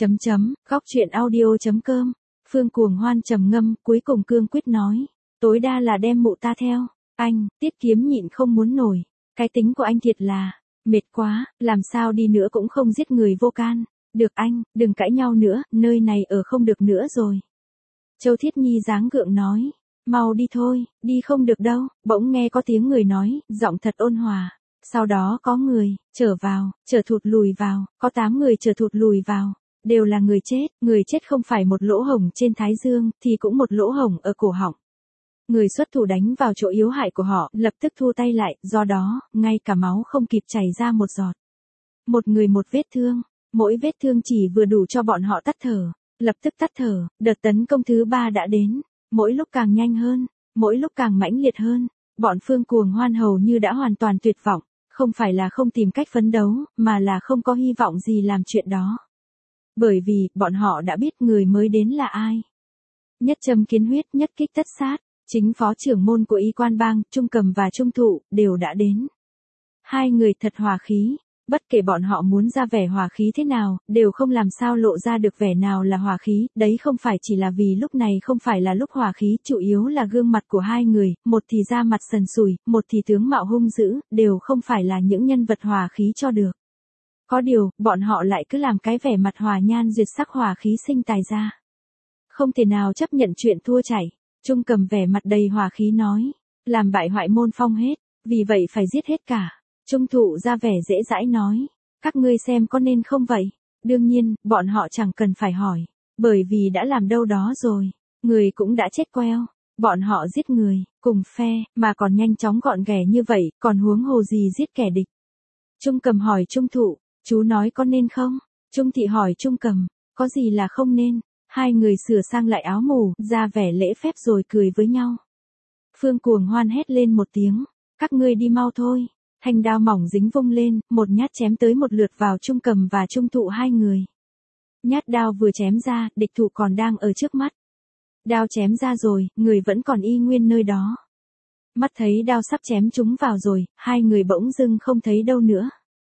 Góc truyện audio.com. Phương Cuồng Hoan trầm ngâm, cuối cùng cương quyết nói, tối đa là đem mụ ta theo. Anh, Tiết Kiếm nhịn không muốn nổi, cái tính của anh thiệt là, mệt quá, làm sao đi nữa cũng không giết người vô can. Được anh, đừng cãi nhau nữa, nơi này ở không được nữa rồi. Châu Thiết Nhi dáng gượng nói, mau đi thôi, đi không được đâu, bỗng nghe có tiếng người nói, giọng thật ôn hòa. Sau đó có người, trở thụt lùi vào, có 8 người trở thụt lùi vào, đều là người chết không phải một lỗ hổng trên thái dương, thì cũng một lỗ hổng ở cổ họng. Người xuất thủ đánh vào chỗ yếu hại của họ, lập tức thu tay lại, do đó, ngay cả máu không kịp chảy ra một giọt. Một người một vết thương, mỗi vết thương chỉ vừa đủ cho bọn họ tắt thở, lập tức tắt thở, đợt tấn công thứ 3 đã đến, mỗi lúc càng nhanh hơn, mỗi lúc càng mãnh liệt hơn, bọn Phương Cuồng Hoan hầu như đã hoàn toàn tuyệt vọng, không phải là không tìm cách phấn đấu, mà là không có hy vọng gì làm chuyện đó. Bởi vì, bọn họ đã biết người mới đến là ai. Nhất châm kiến huyết, nhất kích tất sát, chính phó trưởng môn của Y Quan Bang, Trung Cầm và Trung Thụ, đều đã đến. Hai người thật hòa khí, bất kể bọn họ muốn ra vẻ hòa khí thế nào, đều không làm sao lộ ra được vẻ nào là hòa khí, đấy không phải chỉ là vì lúc này không phải là lúc hòa khí, chủ yếu là gương mặt của hai người, một thì da mặt sần sùi, một thì tướng mạo hung dữ, đều không phải là những nhân vật hòa khí cho được. Có điều, bọn họ lại cứ làm cái vẻ mặt hòa nhan duyệt sắc hòa khí sinh tài ra. Không thể nào chấp nhận chuyện thua chảy. Trung Cầm vẻ mặt đầy hòa khí nói, làm bại hoại môn phong hết, vì vậy phải giết hết cả. Trung Thụ ra vẻ dễ dãi nói, các ngươi xem có nên không vậy? Đương nhiên, bọn họ chẳng cần phải hỏi, bởi vì đã làm đâu đó rồi, người cũng đã chết queo. Bọn họ giết người, cùng phe, mà còn nhanh chóng gọn ghẽ như vậy, còn huống hồ gì giết kẻ địch. Trung Cầm hỏi Trung Thụ, chú nói có nên không? Trung Thị hỏi Trung Cầm, có gì là không nên? Hai người sửa sang lại áo mù, ra vẻ lễ phép rồi cười với nhau. Phương Cuồng Hoan hét lên một tiếng, các ngươi đi mau thôi. Thanh đao mỏng dính vung lên, một nhát chém tới một lượt vào Trung Cầm và Trung Thụ hai người. Nhát đao vừa chém ra, địch thủ còn đang ở trước mắt. Đao chém ra rồi, người vẫn còn y nguyên nơi đó. Mắt thấy đao sắp chém chúng vào rồi, hai người bỗng dưng không thấy đâu nữa.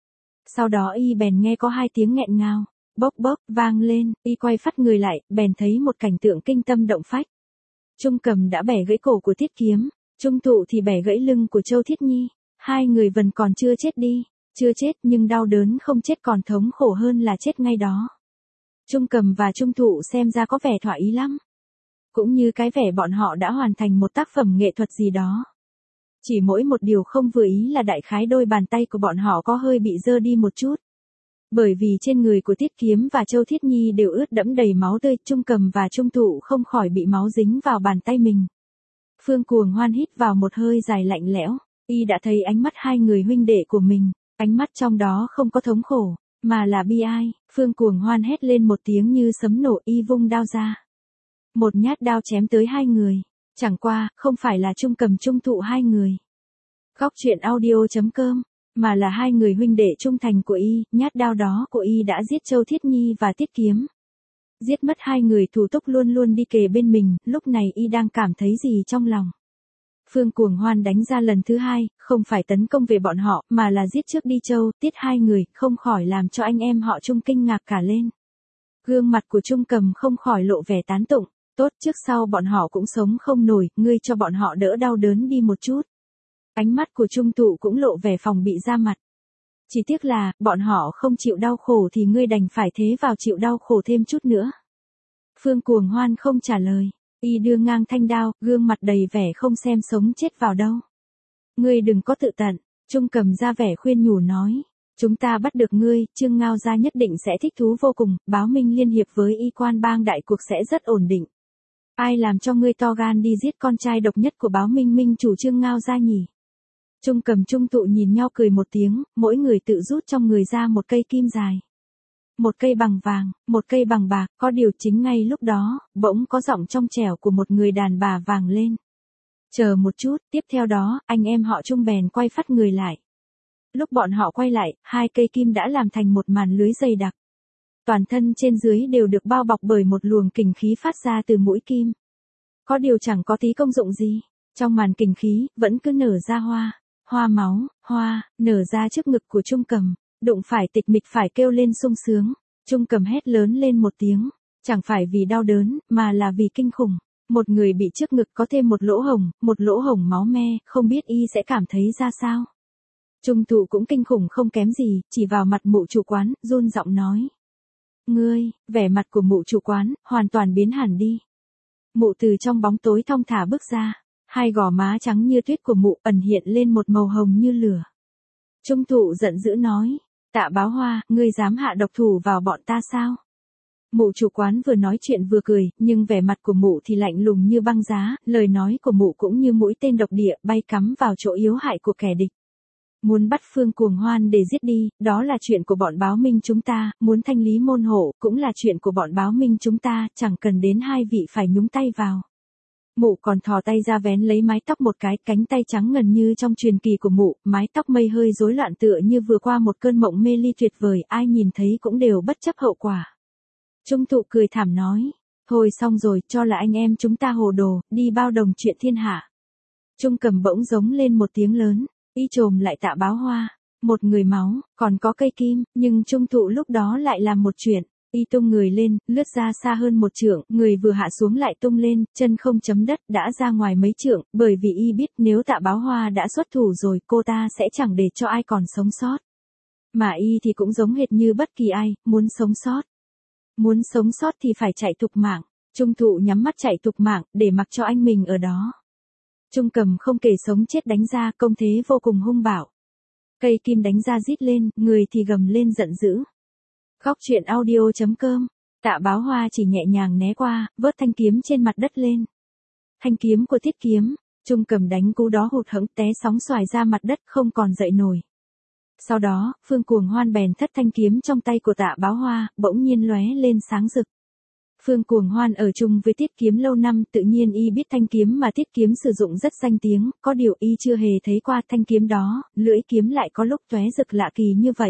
Sau đó y bèn nghe có hai tiếng nghẹn ngào, bốc bốc, vang lên, y quay phát người lại, bèn thấy một cảnh tượng kinh tâm động phách. Trung Cầm đã bẻ gãy cổ của Tiết Kiếm, Trung Thụ thì bẻ gãy lưng của Châu Thiết Nhi. Hai người vẫn còn chưa chết đi, chưa chết nhưng đau đớn không chết còn thống khổ hơn là chết ngay đó. Trung Cầm và Trung Thụ xem ra có vẻ thỏa ý lắm. Cũng như cái vẻ bọn họ đã hoàn thành một tác phẩm nghệ thuật gì đó. Chỉ mỗi một điều không vừa ý là đại khái đôi bàn tay của bọn họ có hơi bị dơ đi một chút. Bởi vì trên người của Tiết Kiếm và Châu Thiết Nhi đều ướt đẫm đầy máu tươi, Trung Cầm và Trung Thụ không khỏi bị máu dính vào bàn tay mình. Phương Cuồng Hoan hít vào một hơi dài lạnh lẽo, y đã thấy ánh mắt hai người huynh đệ của mình, ánh mắt trong đó không có thống khổ, mà là bi ai. Phương Cuồng Hoan hét lên một tiếng như sấm nổ, y vung đao ra. Một nhát đao chém tới hai người, chẳng qua, không phải là Trung Cầm Trung Thụ hai người. Góc truyện audio.com, mà là hai người huynh đệ trung thành của y, nhát đao đó của y đã giết Châu Thiết Nhi và Tiết Kiếm. Giết mất hai người thủ túc luôn luôn đi kề bên mình, lúc này y đang cảm thấy gì trong lòng. Phương Cuồng Hoan đánh ra lần thứ hai, không phải tấn công về bọn họ, mà là giết trước đi Châu, Tiết hai người, không khỏi làm cho anh em họ Trung kinh ngạc cả lên. Gương mặt của Trung Cầm không khỏi lộ vẻ tán tụng, tốt trước sau bọn họ cũng sống không nổi, ngươi cho bọn họ đỡ đau đớn đi một chút. Ánh mắt của Trung Thụ cũng lộ vẻ phòng bị ra mặt. Chỉ tiếc là, bọn họ không chịu đau khổ thì ngươi đành phải thế vào chịu đau khổ thêm chút nữa. Phương Cuồng Hoan không trả lời, y đưa ngang thanh đao, gương mặt đầy vẻ không xem sống chết vào đâu. Ngươi đừng có tự tận, Trung Cầm ra vẻ khuyên nhủ nói. Chúng ta bắt được ngươi, Trương Ngao gia nhất định sẽ thích thú vô cùng, Báo Minh liên hiệp với y quan bang đại cuộc sẽ rất ổn định. Ai làm cho ngươi to gan đi giết con trai độc nhất của Báo Minh minh chủ Trương Ngao gia nhỉ? Trung Cầm Trung Tụ nhìn nhau cười một tiếng, mỗi người tự rút trong người ra một cây kim dài. Một cây bằng vàng, một cây bằng bạc, có điều chính ngay lúc đó, bỗng có giọng trong trẻo của một người đàn bà vang lên. Chờ một chút, tiếp theo đó, anh em họ Trung bèn quay phát người lại. Lúc bọn họ quay lại, hai cây kim đã làm thành một màn lưới dày đặc. Toàn thân trên dưới đều được bao bọc bởi một luồng kình khí phát ra từ mũi kim. Có điều chẳng có tí công dụng gì, trong màn kình khí, vẫn cứ nở ra hoa, hoa máu, hoa, nở ra trước ngực của Trung Cầm, đụng phải tịch mịch phải kêu lên sung sướng. Trung Cầm hét lớn lên một tiếng, chẳng phải vì đau đớn, mà là vì kinh khủng. Một người bị trước ngực có thêm một lỗ hổng máu me, không biết y sẽ cảm thấy ra sao. Trung Thụ cũng kinh khủng không kém gì, chỉ vào mặt mụ chủ quán, run giọng nói. Ngươi, vẻ mặt của mụ chủ quán, hoàn toàn biến hẳn đi. Mụ từ trong bóng tối thong thả bước ra, hai gò má trắng như tuyết của mụ ẩn hiện lên một màu hồng như lửa. Trung Thụ giận dữ nói, Tạ Báo Hoa, ngươi dám hạ độc thủ vào bọn ta sao? Mụ chủ quán vừa nói chuyện vừa cười, nhưng vẻ mặt của mụ thì lạnh lùng như băng giá, lời nói của mụ cũng như mũi tên độc địa bay cắm vào chỗ yếu hại của kẻ địch. Muốn bắt Phương Cuồng Hoan để giết đi, đó là chuyện của bọn Báo Minh chúng ta, muốn thanh lý môn hộ, cũng là chuyện của bọn Báo Minh chúng ta, chẳng cần đến hai vị phải nhúng tay vào. Mụ còn thò tay ra vén lấy mái tóc một cái, cánh tay trắng ngần như trong truyền kỳ của mụ, mái tóc mây hơi rối loạn tựa như vừa qua một cơn mộng mê ly tuyệt vời, ai nhìn thấy cũng đều bất chấp hậu quả. Trung Thụ cười thảm nói, thôi xong rồi, cho là anh em chúng ta hồ đồ, đi bao đồng chuyện thiên hạ. Trung Cầm bỗng giống lên một tiếng lớn, y chồm lại Tạ Báo Hoa, một người máu, còn có cây kim, nhưng Trung Thụ lúc đó lại làm một chuyện, y tung người lên, lướt ra xa hơn một trượng, người vừa hạ xuống lại tung lên, chân không chấm đất, đã ra ngoài mấy trượng, bởi vì y biết nếu Tạ Báo Hoa đã xuất thủ rồi, cô ta sẽ chẳng để cho ai còn sống sót. Mà y thì cũng giống hệt như bất kỳ ai, muốn sống sót. Muốn sống sót thì phải chạy thục mạng, Trung Thụ nhắm mắt chạy thục mạng, để mặc cho anh mình ở đó. Trung Cầm không kể sống chết đánh ra, công thế vô cùng hung bạo. Cây kim đánh ra rít lên, người thì gầm lên giận dữ. Góc truyện audio.com, Tạ Báo Hoa chỉ nhẹ nhàng né qua, vớt thanh kiếm trên mặt đất lên. Thanh kiếm của Thiết Kiếm, Trung Cầm đánh cú đó hụt hẫng té sóng xoài ra mặt đất không còn dậy nổi. Sau đó, Phương Cuồng Hoan bèn thất thanh kiếm trong tay của Tạ Báo Hoa, bỗng nhiên lóe lên sáng rực. Phương Cuồng Hoan ở chung với Tiết Kiếm lâu năm, tự nhiên y biết thanh kiếm mà Tiết Kiếm sử dụng rất danh tiếng, có điều y chưa hề thấy qua thanh kiếm đó, lưỡi kiếm lại có lúc tóe rực lạ kỳ như vậy.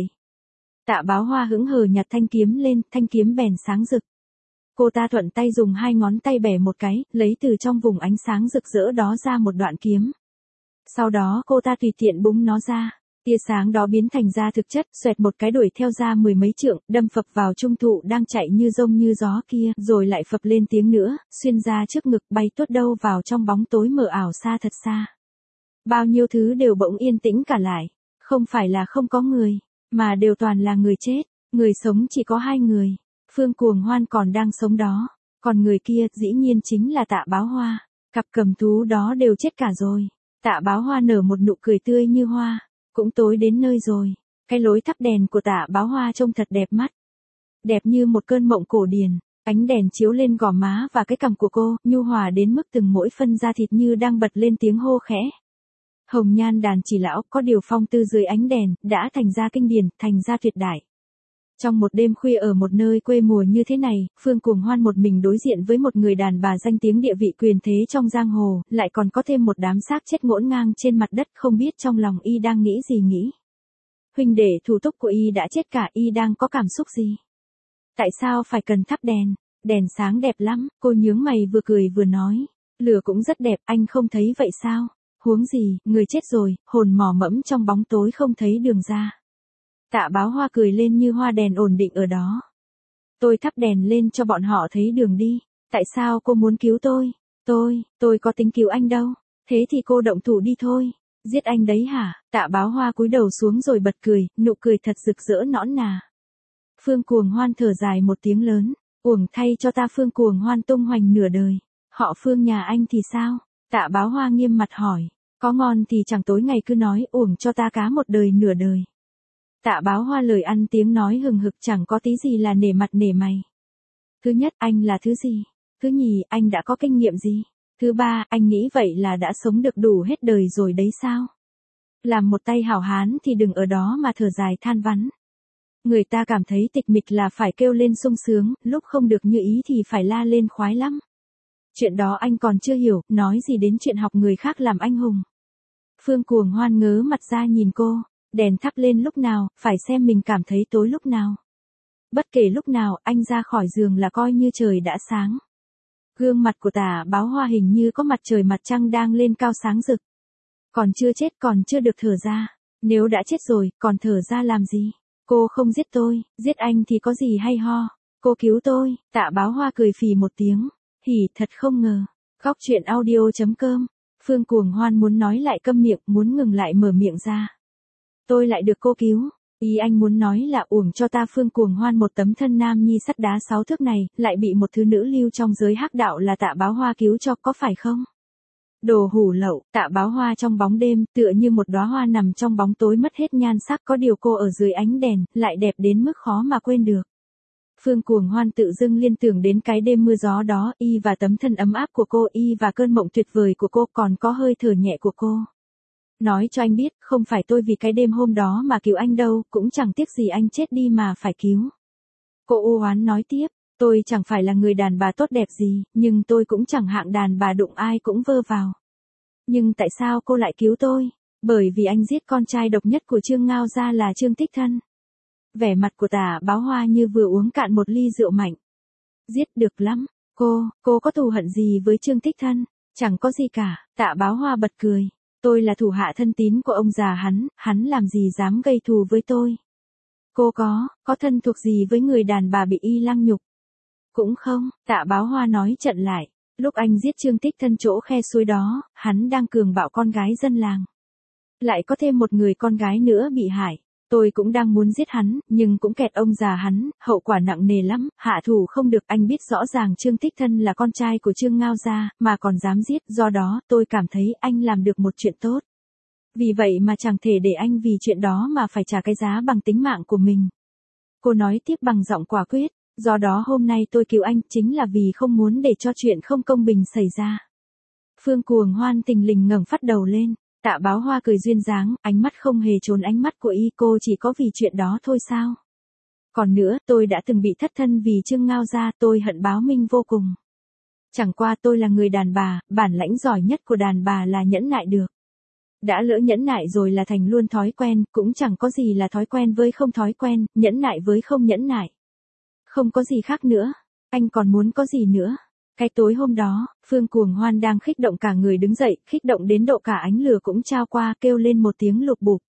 Tạ Báo Hoa hững hờ nhặt thanh kiếm lên, thanh kiếm bèn sáng rực. Cô ta thuận tay dùng hai ngón tay bẻ một cái, lấy từ trong vùng ánh sáng rực rỡ đó ra một đoạn kiếm. Sau đó cô ta tùy tiện búng nó ra. Tia sáng đó biến thành ra thực chất, xoẹt một cái đuổi theo ra mười mấy trượng, đâm phập vào Trung Thụ đang chạy như rông như gió kia, rồi lại phập lên tiếng nữa, xuyên ra trước ngực bay tuốt đâu vào trong bóng tối mờ ảo xa thật xa. Bao nhiêu thứ đều bỗng yên tĩnh cả lại, không phải là không có người, mà đều toàn là người chết, người sống chỉ có hai người, Phương Cuồng Hoan còn đang sống đó, còn người kia dĩ nhiên chính là Tạ Báo Hoa, cặp cầm thú đó đều chết cả rồi. Tạ Báo Hoa nở một nụ cười tươi như hoa. Cũng tối đến nơi rồi, cái lối thắp đèn của Tạ Báo Hoa trông thật đẹp mắt. Đẹp như một cơn mộng cổ điển, ánh đèn chiếu lên gò má và cái cằm của cô, nhu hòa đến mức từng mỗi phân da thịt như đang bật lên tiếng hô khẽ. Hồng nhan đàn chỉ lão, có điều phong tư dưới ánh đèn, đã thành ra kinh điển, thành ra tuyệt đại. Trong một đêm khuya ở một nơi quê mùa như thế này, Phương Cuồng Hoan một mình đối diện với một người đàn bà danh tiếng địa vị quyền thế trong giang hồ, lại còn có thêm một đám xác chết ngổn ngang trên mặt đất, không biết trong lòng y đang nghĩ gì nghĩ. Huynh đệ thủ túc của y đã chết cả, y đang có cảm xúc gì? Tại sao phải cần thắp đèn? Đèn sáng đẹp lắm, cô nhướng mày vừa cười vừa nói. Lửa cũng rất đẹp, anh không thấy vậy sao? Huống gì, người chết rồi, hồn mò mẫm trong bóng tối không thấy đường ra. Tạ Báo Hoa cười lên như hoa đèn ổn định ở đó. Tôi thắp đèn lên cho bọn họ thấy đường đi. Tại sao cô muốn cứu tôi? Tôi có tính cứu anh đâu. Thế thì cô động thủ đi thôi. Giết anh đấy hả? Tạ Báo Hoa cúi đầu xuống rồi bật cười, nụ cười thật rực rỡ nõn nà. Phương Cuồng Hoan thở dài một tiếng lớn. Uổng thay cho ta Phương Cuồng Hoan tung hoành nửa đời. Họ Phương nhà anh thì sao? Tạ Báo Hoa nghiêm mặt hỏi. Có ngon thì chẳng tối ngày cứ nói uổng cho ta cá một đời nửa đời. Tạ Báo Hoa lời ăn tiếng nói hừng hực chẳng có tí gì là nể mặt nể mày. Thứ nhất, anh là thứ gì? Thứ nhì, anh đã có kinh nghiệm gì? Thứ ba, anh nghĩ vậy là đã sống được đủ hết đời rồi đấy sao? Làm một tay hảo hán thì đừng ở đó mà thở dài than vãn. Người ta cảm thấy tịch mịch là phải kêu lên sung sướng, lúc không được như ý thì phải la lên khoái lắm. Chuyện đó anh còn chưa hiểu, nói gì đến chuyện học người khác làm anh hùng. Phương Cuồng Hoan ngớ mặt ra nhìn cô, đèn thắp lên lúc nào, phải xem mình cảm thấy tối lúc nào. Bất kể lúc nào, anh ra khỏi giường là coi như trời đã sáng. Gương mặt của Tạ Báo Hoa hình như có mặt trời mặt trăng đang lên cao sáng rực. Còn chưa chết, còn chưa được thở ra. Nếu đã chết rồi, còn thở ra làm gì? Cô không giết tôi, giết anh thì có gì hay ho. Cô cứu tôi. Tạ Báo Hoa cười phì một tiếng. Hỉ, thật không ngờ. Góc truyện audio.com. Phương Cuồng Hoan muốn nói lại câm miệng, muốn ngừng lại mở miệng ra. Tôi lại được cô cứu. Ý anh muốn nói là uổng cho ta. Phương Cuồng Hoan một tấm thân nam nhi sắt đá 6 thước này, lại bị một thứ nữ lưu trong giới hắc đạo là Tạ Báo Hoa cứu cho, có phải không? Đồ hủ lậu. Tạ Báo Hoa trong bóng đêm, tựa như một đóa hoa nằm trong bóng tối mất hết nhan sắc, có điều cô ở dưới ánh đèn, lại đẹp đến mức khó mà quên được. Phương Cuồng Hoan tự dưng liên tưởng đến cái đêm mưa gió đó, y và tấm thân ấm áp của cô, y và cơn mộng tuyệt vời của cô, còn có hơi thở nhẹ của cô. Nói cho anh biết, không phải tôi vì cái đêm hôm đó mà cứu anh đâu, cũng chẳng tiếc gì anh chết đi mà phải cứu. Cô u oán nói tiếp, tôi chẳng phải là người đàn bà tốt đẹp gì, nhưng tôi cũng chẳng hạng đàn bà đụng ai cũng vơ vào. Nhưng tại sao cô lại cứu tôi? Bởi vì anh giết con trai độc nhất của Trương Ngao Gia là Trương Tích Thân. Vẻ mặt của Tạ Báo Hoa như vừa uống cạn một ly rượu mạnh. Giết được lắm. Cô có thù hận gì với Trương Tích Thân? Chẳng có gì cả. Tạ Báo Hoa bật cười. Tôi là thủ hạ thân tín của ông già hắn làm gì dám gây thù với tôi. Cô có thân thuộc gì với người đàn bà bị y lăng nhục? Cũng không. Tạ Báo Hoa nói chặn lại. Lúc anh giết Trương Tích Thân chỗ khe suối đó, hắn đang cường bạo con gái dân làng. Lại có thêm một người con gái nữa bị hại. Tôi cũng đang muốn giết hắn, nhưng cũng kẹt ông già hắn, hậu quả nặng nề lắm, hạ thủ không được. Anh biết rõ ràng Trương Tích Thân là con trai của Trương Ngao Gia, mà còn dám giết, do đó tôi cảm thấy anh làm được một chuyện tốt. Vì vậy mà chẳng thể để anh vì chuyện đó mà phải trả cái giá bằng tính mạng của mình. Cô nói tiếp bằng giọng quả quyết, do đó hôm nay tôi cứu anh chính là vì không muốn để cho chuyện không công bình xảy ra. Phương Cuồng Hoan thình lình ngẩng phát đầu lên. Tạ Báo Hoa cười duyên dáng, ánh mắt không hề trốn ánh mắt của y. Cô chỉ có vì chuyện đó thôi sao? Còn nữa, tôi đã từng bị thất thân vì Trương Ngao Gia, tôi hận Báo Minh vô cùng. Chẳng qua tôi là người đàn bà, bản lãnh giỏi nhất của đàn bà là nhẫn nại được. Đã lỡ nhẫn nại rồi là thành luôn thói quen, cũng chẳng có gì là thói quen với không thói quen, nhẫn nại với không nhẫn nại. Không có gì khác nữa. Anh còn muốn có gì nữa? Cái tối hôm đó, Phương Cuồng Hoan đang kích động cả người đứng dậy, kích động đến độ cả ánh lửa cũng trao qua, kêu lên một tiếng lục bục.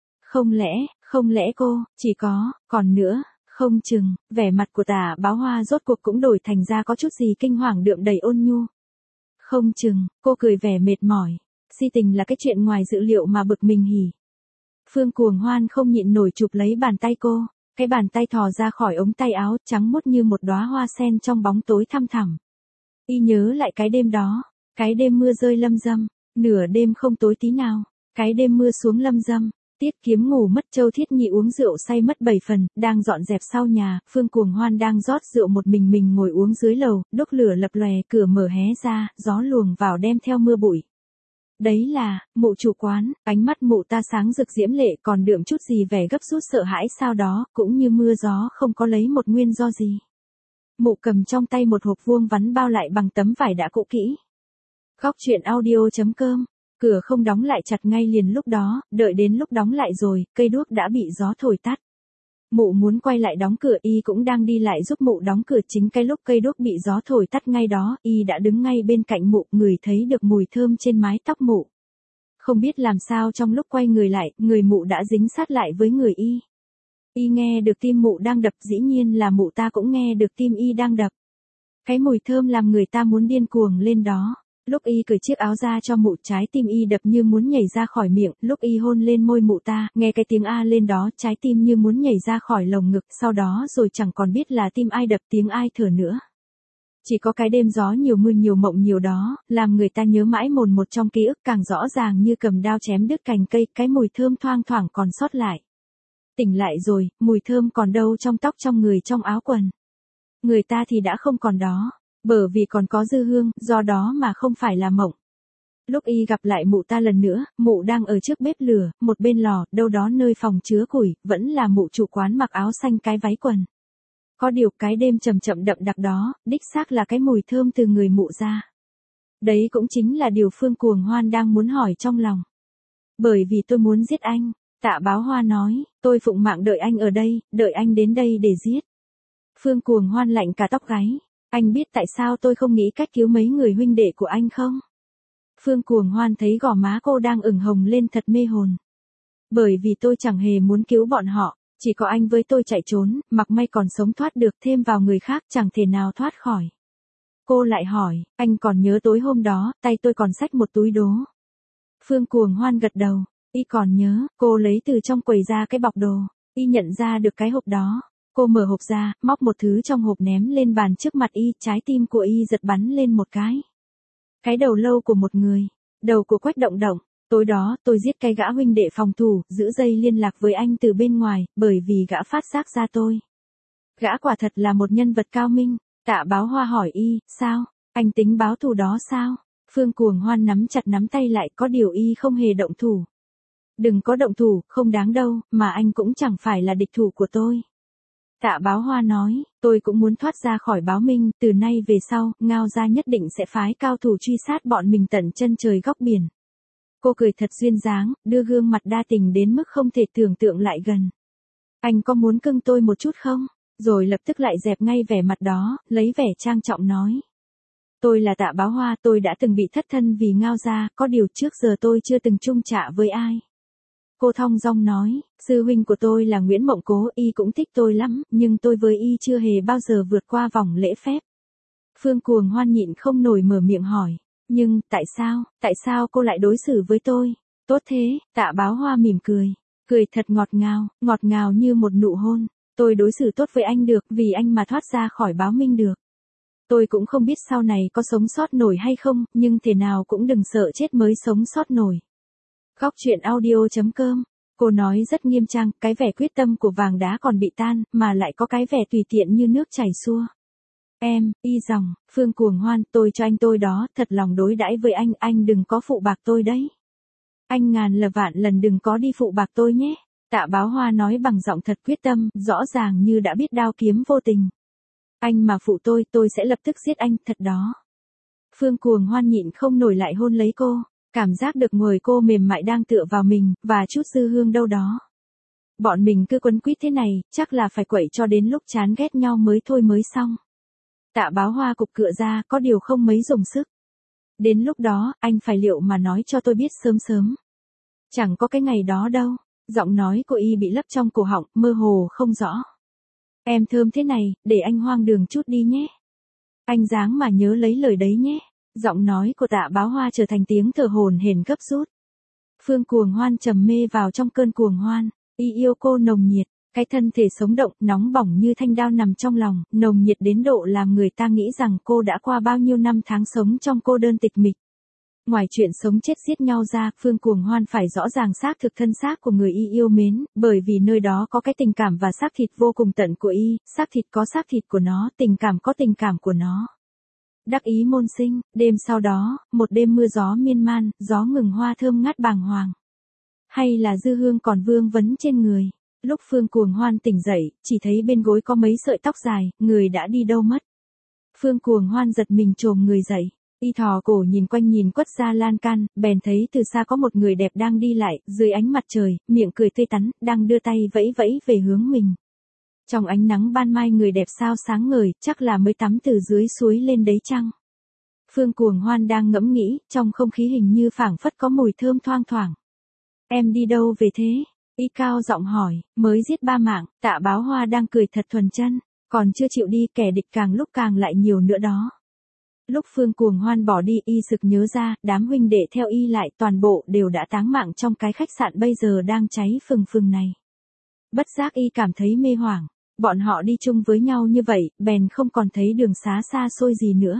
Không lẽ cô, chỉ có, còn nữa, không chừng. Vẻ mặt của Tạ Báo Hoa rốt cuộc cũng đổi thành ra có chút gì kinh hoàng đượm đầy ôn nhu. Không chừng, cô cười vẻ mệt mỏi. Si tình là cái chuyện ngoài dự liệu mà bực mình hỉ. Phương Cuồng Hoan không nhịn nổi chụp lấy bàn tay cô. Cái bàn tay thò ra khỏi ống tay áo, trắng muốt như một đóa hoa sen trong bóng tối thăm thẳm. Y nhớ lại cái đêm đó, cái đêm mưa rơi lâm dâm, nửa đêm không tối tí nào, cái đêm mưa xuống lâm dâm, Tiết Kiếm ngủ mất, Châu Thiết Nhị uống rượu say mất 7 phần, đang dọn dẹp sau nhà, Phương Cuồng Hoan đang rót rượu một mình ngồi uống dưới lầu, đốt lửa lập lòe, cửa mở hé ra, gió luồng vào đem theo mưa bụi. Đấy là, mụ chủ quán, ánh mắt mụ ta sáng rực diễm lệ, còn đượm chút gì vẻ gấp rút sợ hãi sao đó, cũng như mưa gió không có lấy một nguyên do gì. Mụ cầm trong tay một hộp vuông vắn bao lại bằng tấm vải đã cũ kỹ. Góc truyện audio.com. Cửa không đóng lại chặt ngay liền lúc đó, đợi đến lúc đóng lại rồi, cây đuốc đã bị gió thổi tắt. Mụ muốn quay lại đóng cửa, y cũng đang đi lại giúp mụ đóng cửa. Chính cái lúc cây đuốc bị gió thổi tắt ngay đó, y đã đứng ngay bên cạnh mụ, ngửi thấy được mùi thơm trên mái tóc mụ. Không biết làm sao trong lúc quay người lại, người mụ đã dính sát lại với người y. Y nghe được tim mụ đang đập, dĩ nhiên là mụ ta cũng nghe được tim y đang đập. Cái mùi thơm làm người ta muốn điên cuồng lên đó. Lúc y cởi chiếc áo ra cho mụ, trái tim y đập như muốn nhảy ra khỏi miệng. Lúc y hôn lên môi mụ ta, nghe cái tiếng a lên đó, trái tim như muốn nhảy ra khỏi lồng ngực. Sau đó rồi chẳng còn biết là tim ai đập, tiếng ai thở nữa. Chỉ có cái đêm gió nhiều mưa nhiều mộng nhiều đó, làm người ta nhớ mãi mồn một trong ký ức càng rõ ràng như cầm đao chém đứt cành cây, cái mùi thơm thoang thoảng còn sót lại. Tỉnh lại rồi, mùi thơm còn đâu trong tóc trong người trong áo quần. Người ta thì đã không còn đó, bởi vì còn có dư hương, do đó mà không phải là mộng. Lúc y gặp lại mụ ta lần nữa, mụ đang ở trước bếp lửa, một bên lò, đâu đó nơi phòng chứa củi, vẫn là mụ chủ quán mặc áo xanh cái váy quần. Có điều cái đêm chậm chậm đậm đặc đó, đích xác là cái mùi thơm từ người mụ ra. Đấy cũng chính là điều Phương Cuồng Hoan đang muốn hỏi trong lòng. Bởi vì tôi muốn giết anh, Tạ Báo Hoa nói, tôi phụng mạng đợi anh ở đây, đợi anh đến đây để giết. Phương Cuồng Hoan lạnh cả tóc gáy, anh biết tại sao tôi không nghĩ cách cứu mấy người huynh đệ của anh không? Phương Cuồng Hoan thấy gò má cô đang ửng hồng lên thật mê hồn. Bởi vì tôi chẳng hề muốn cứu bọn họ, chỉ có anh với tôi chạy trốn, mặc may còn sống thoát được, thêm vào người khác chẳng thể nào thoát khỏi. Cô lại hỏi, anh còn nhớ tối hôm đó, tay tôi còn xách một túi đố. Phương Cuồng Hoan gật đầu, y còn nhớ, cô lấy từ trong quầy ra cái bọc đồ, y nhận ra được cái hộp đó. Cô mở hộp ra, móc một thứ trong hộp ném lên bàn trước mặt y, trái tim của y giật bắn lên một cái. Cái đầu lâu của một người, đầu của Quách Động Động. Tối đó, tôi giết cái gã huynh đệ phòng thủ, giữ dây liên lạc với anh từ bên ngoài, bởi vì gã phát giác ra tôi. Gã quả thật là một nhân vật cao minh. Tạ Báo Hoa hỏi y, sao? Anh tính báo thù đó sao? Phương Cuồng Hoan nắm chặt nắm tay lại, có điều y không hề động thủ. Đừng có động thủ, không đáng đâu, mà anh cũng chẳng phải là địch thủ của tôi. Tạ Báo Hoa nói, tôi cũng muốn thoát ra khỏi báo minh, từ nay về sau, Ngao gia nhất định sẽ phái cao thủ truy sát bọn mình tận chân trời góc biển. Cô cười thật duyên dáng, đưa gương mặt đa tình đến mức không thể tưởng tượng lại gần. Anh có muốn cưng tôi một chút không? Rồi lập tức lại dẹp ngay vẻ mặt đó, lấy vẻ trang trọng nói. Tôi là Tạ Báo Hoa, tôi đã từng bị thất thân vì Ngao gia, có điều trước giờ tôi chưa từng chung trả với ai. Cô thong dong nói, sư huynh của tôi là Nguyễn Mộng Cố, y cũng thích tôi lắm, nhưng tôi với y chưa hề bao giờ vượt qua vòng lễ phép. Phương Cuồng Hoan nhịn không nổi mở miệng hỏi, nhưng, tại sao cô lại đối xử với tôi? Tốt thế, Tạ Báo Hoa mỉm cười thật ngọt ngào như một nụ hôn. Tôi đối xử tốt với anh được, vì anh mà thoát ra khỏi báo minh được. Tôi cũng không biết sau này có sống sót nổi hay không, nhưng thế nào cũng đừng sợ chết mới sống sót nổi. Góc truyện audio.com. Cô nói rất nghiêm trang, cái vẻ quyết tâm của vàng đá còn bị tan, mà lại có cái vẻ tùy tiện như nước chảy xua. Em, y dòng, Phương Cuồng Hoan, tôi cho anh tôi đó, thật lòng đối đãi với anh đừng có phụ bạc tôi đấy. Anh ngàn là vạn lần đừng có đi phụ bạc tôi nhé. Tạ Báo Hoa nói bằng giọng thật quyết tâm, rõ ràng như đã biết đao kiếm vô tình. Anh mà phụ tôi sẽ lập tức giết anh, thật đó. Phương Cuồng Hoan nhịn không nổi lại hôn lấy cô, cảm giác được người cô mềm mại đang tựa vào mình, và chút dư hương đâu đó. Bọn mình cứ quấn quýt thế này, chắc là phải quậy cho đến lúc chán ghét nhau mới xong. Tạ Báo Hoa cục cựa ra, có điều không mấy dùng sức. Đến lúc đó, anh phải liệu mà nói cho tôi biết sớm. Chẳng có cái ngày đó đâu. Giọng nói của y bị lấp trong cổ họng, mơ hồ không rõ. Em thơm thế này, để anh hoang đường chút đi nhé. Anh dáng mà nhớ lấy lời đấy nhé. Giọng nói của Tạ Báo Hoa trở thành tiếng thở hổn hển gấp rút. Phương Cuồng Hoan trầm mê vào trong cơn cuồng hoan. Y yêu cô nồng nhiệt, cái thân thể sống động, nóng bỏng như thanh đao nằm trong lòng, nồng nhiệt đến độ làm người ta nghĩ rằng cô đã qua bao nhiêu năm tháng sống trong cô đơn tịch mịch. Ngoài chuyện sống chết giết nhau ra, Phương Cuồng Hoan phải rõ ràng xác thực thân xác của người y yêu mến, bởi vì nơi đó có cái tình cảm và xác thịt vô cùng tận của y, xác thịt có xác thịt của nó, tình cảm có tình cảm của nó. Đắc ý môn sinh, đêm sau đó, một đêm mưa gió miên man, gió ngừng hoa thơm ngát bàng hoàng. Hay là dư hương còn vương vấn trên người. Lúc Phương Cuồng Hoan tỉnh dậy, chỉ thấy bên gối có mấy sợi tóc dài, người đã đi đâu mất. Phương Cuồng Hoan giật mình chồm người dậy. Y thò cổ nhìn quanh nhìn quất ra lan can, bèn thấy từ xa có một người đẹp đang đi lại, dưới ánh mặt trời, miệng cười tươi tắn, đang đưa tay vẫy vẫy về hướng mình. Trong ánh nắng ban mai người đẹp sao sáng ngời, chắc là mới tắm từ dưới suối lên đấy chăng. Phương Cuồng Hoan đang ngẫm nghĩ, trong không khí hình như phảng phất có mùi thơm thoang thoảng. Em đi đâu về thế? Y cao giọng hỏi, mới giết 3 mạng, Tạ Báo Hoa đang cười thật thuần chân, còn chưa chịu đi, kẻ địch càng lúc càng lại nhiều nữa đó. Lúc Phương Cuồng Hoan bỏ đi, y sực nhớ ra, đám huynh đệ theo y lại toàn bộ đều đã táng mạng trong cái khách sạn bây giờ đang cháy phừng phừng này. Bất giác y cảm thấy mê hoảng. Bọn họ đi chung với nhau như vậy, bèn không còn thấy đường xá xa xôi gì nữa.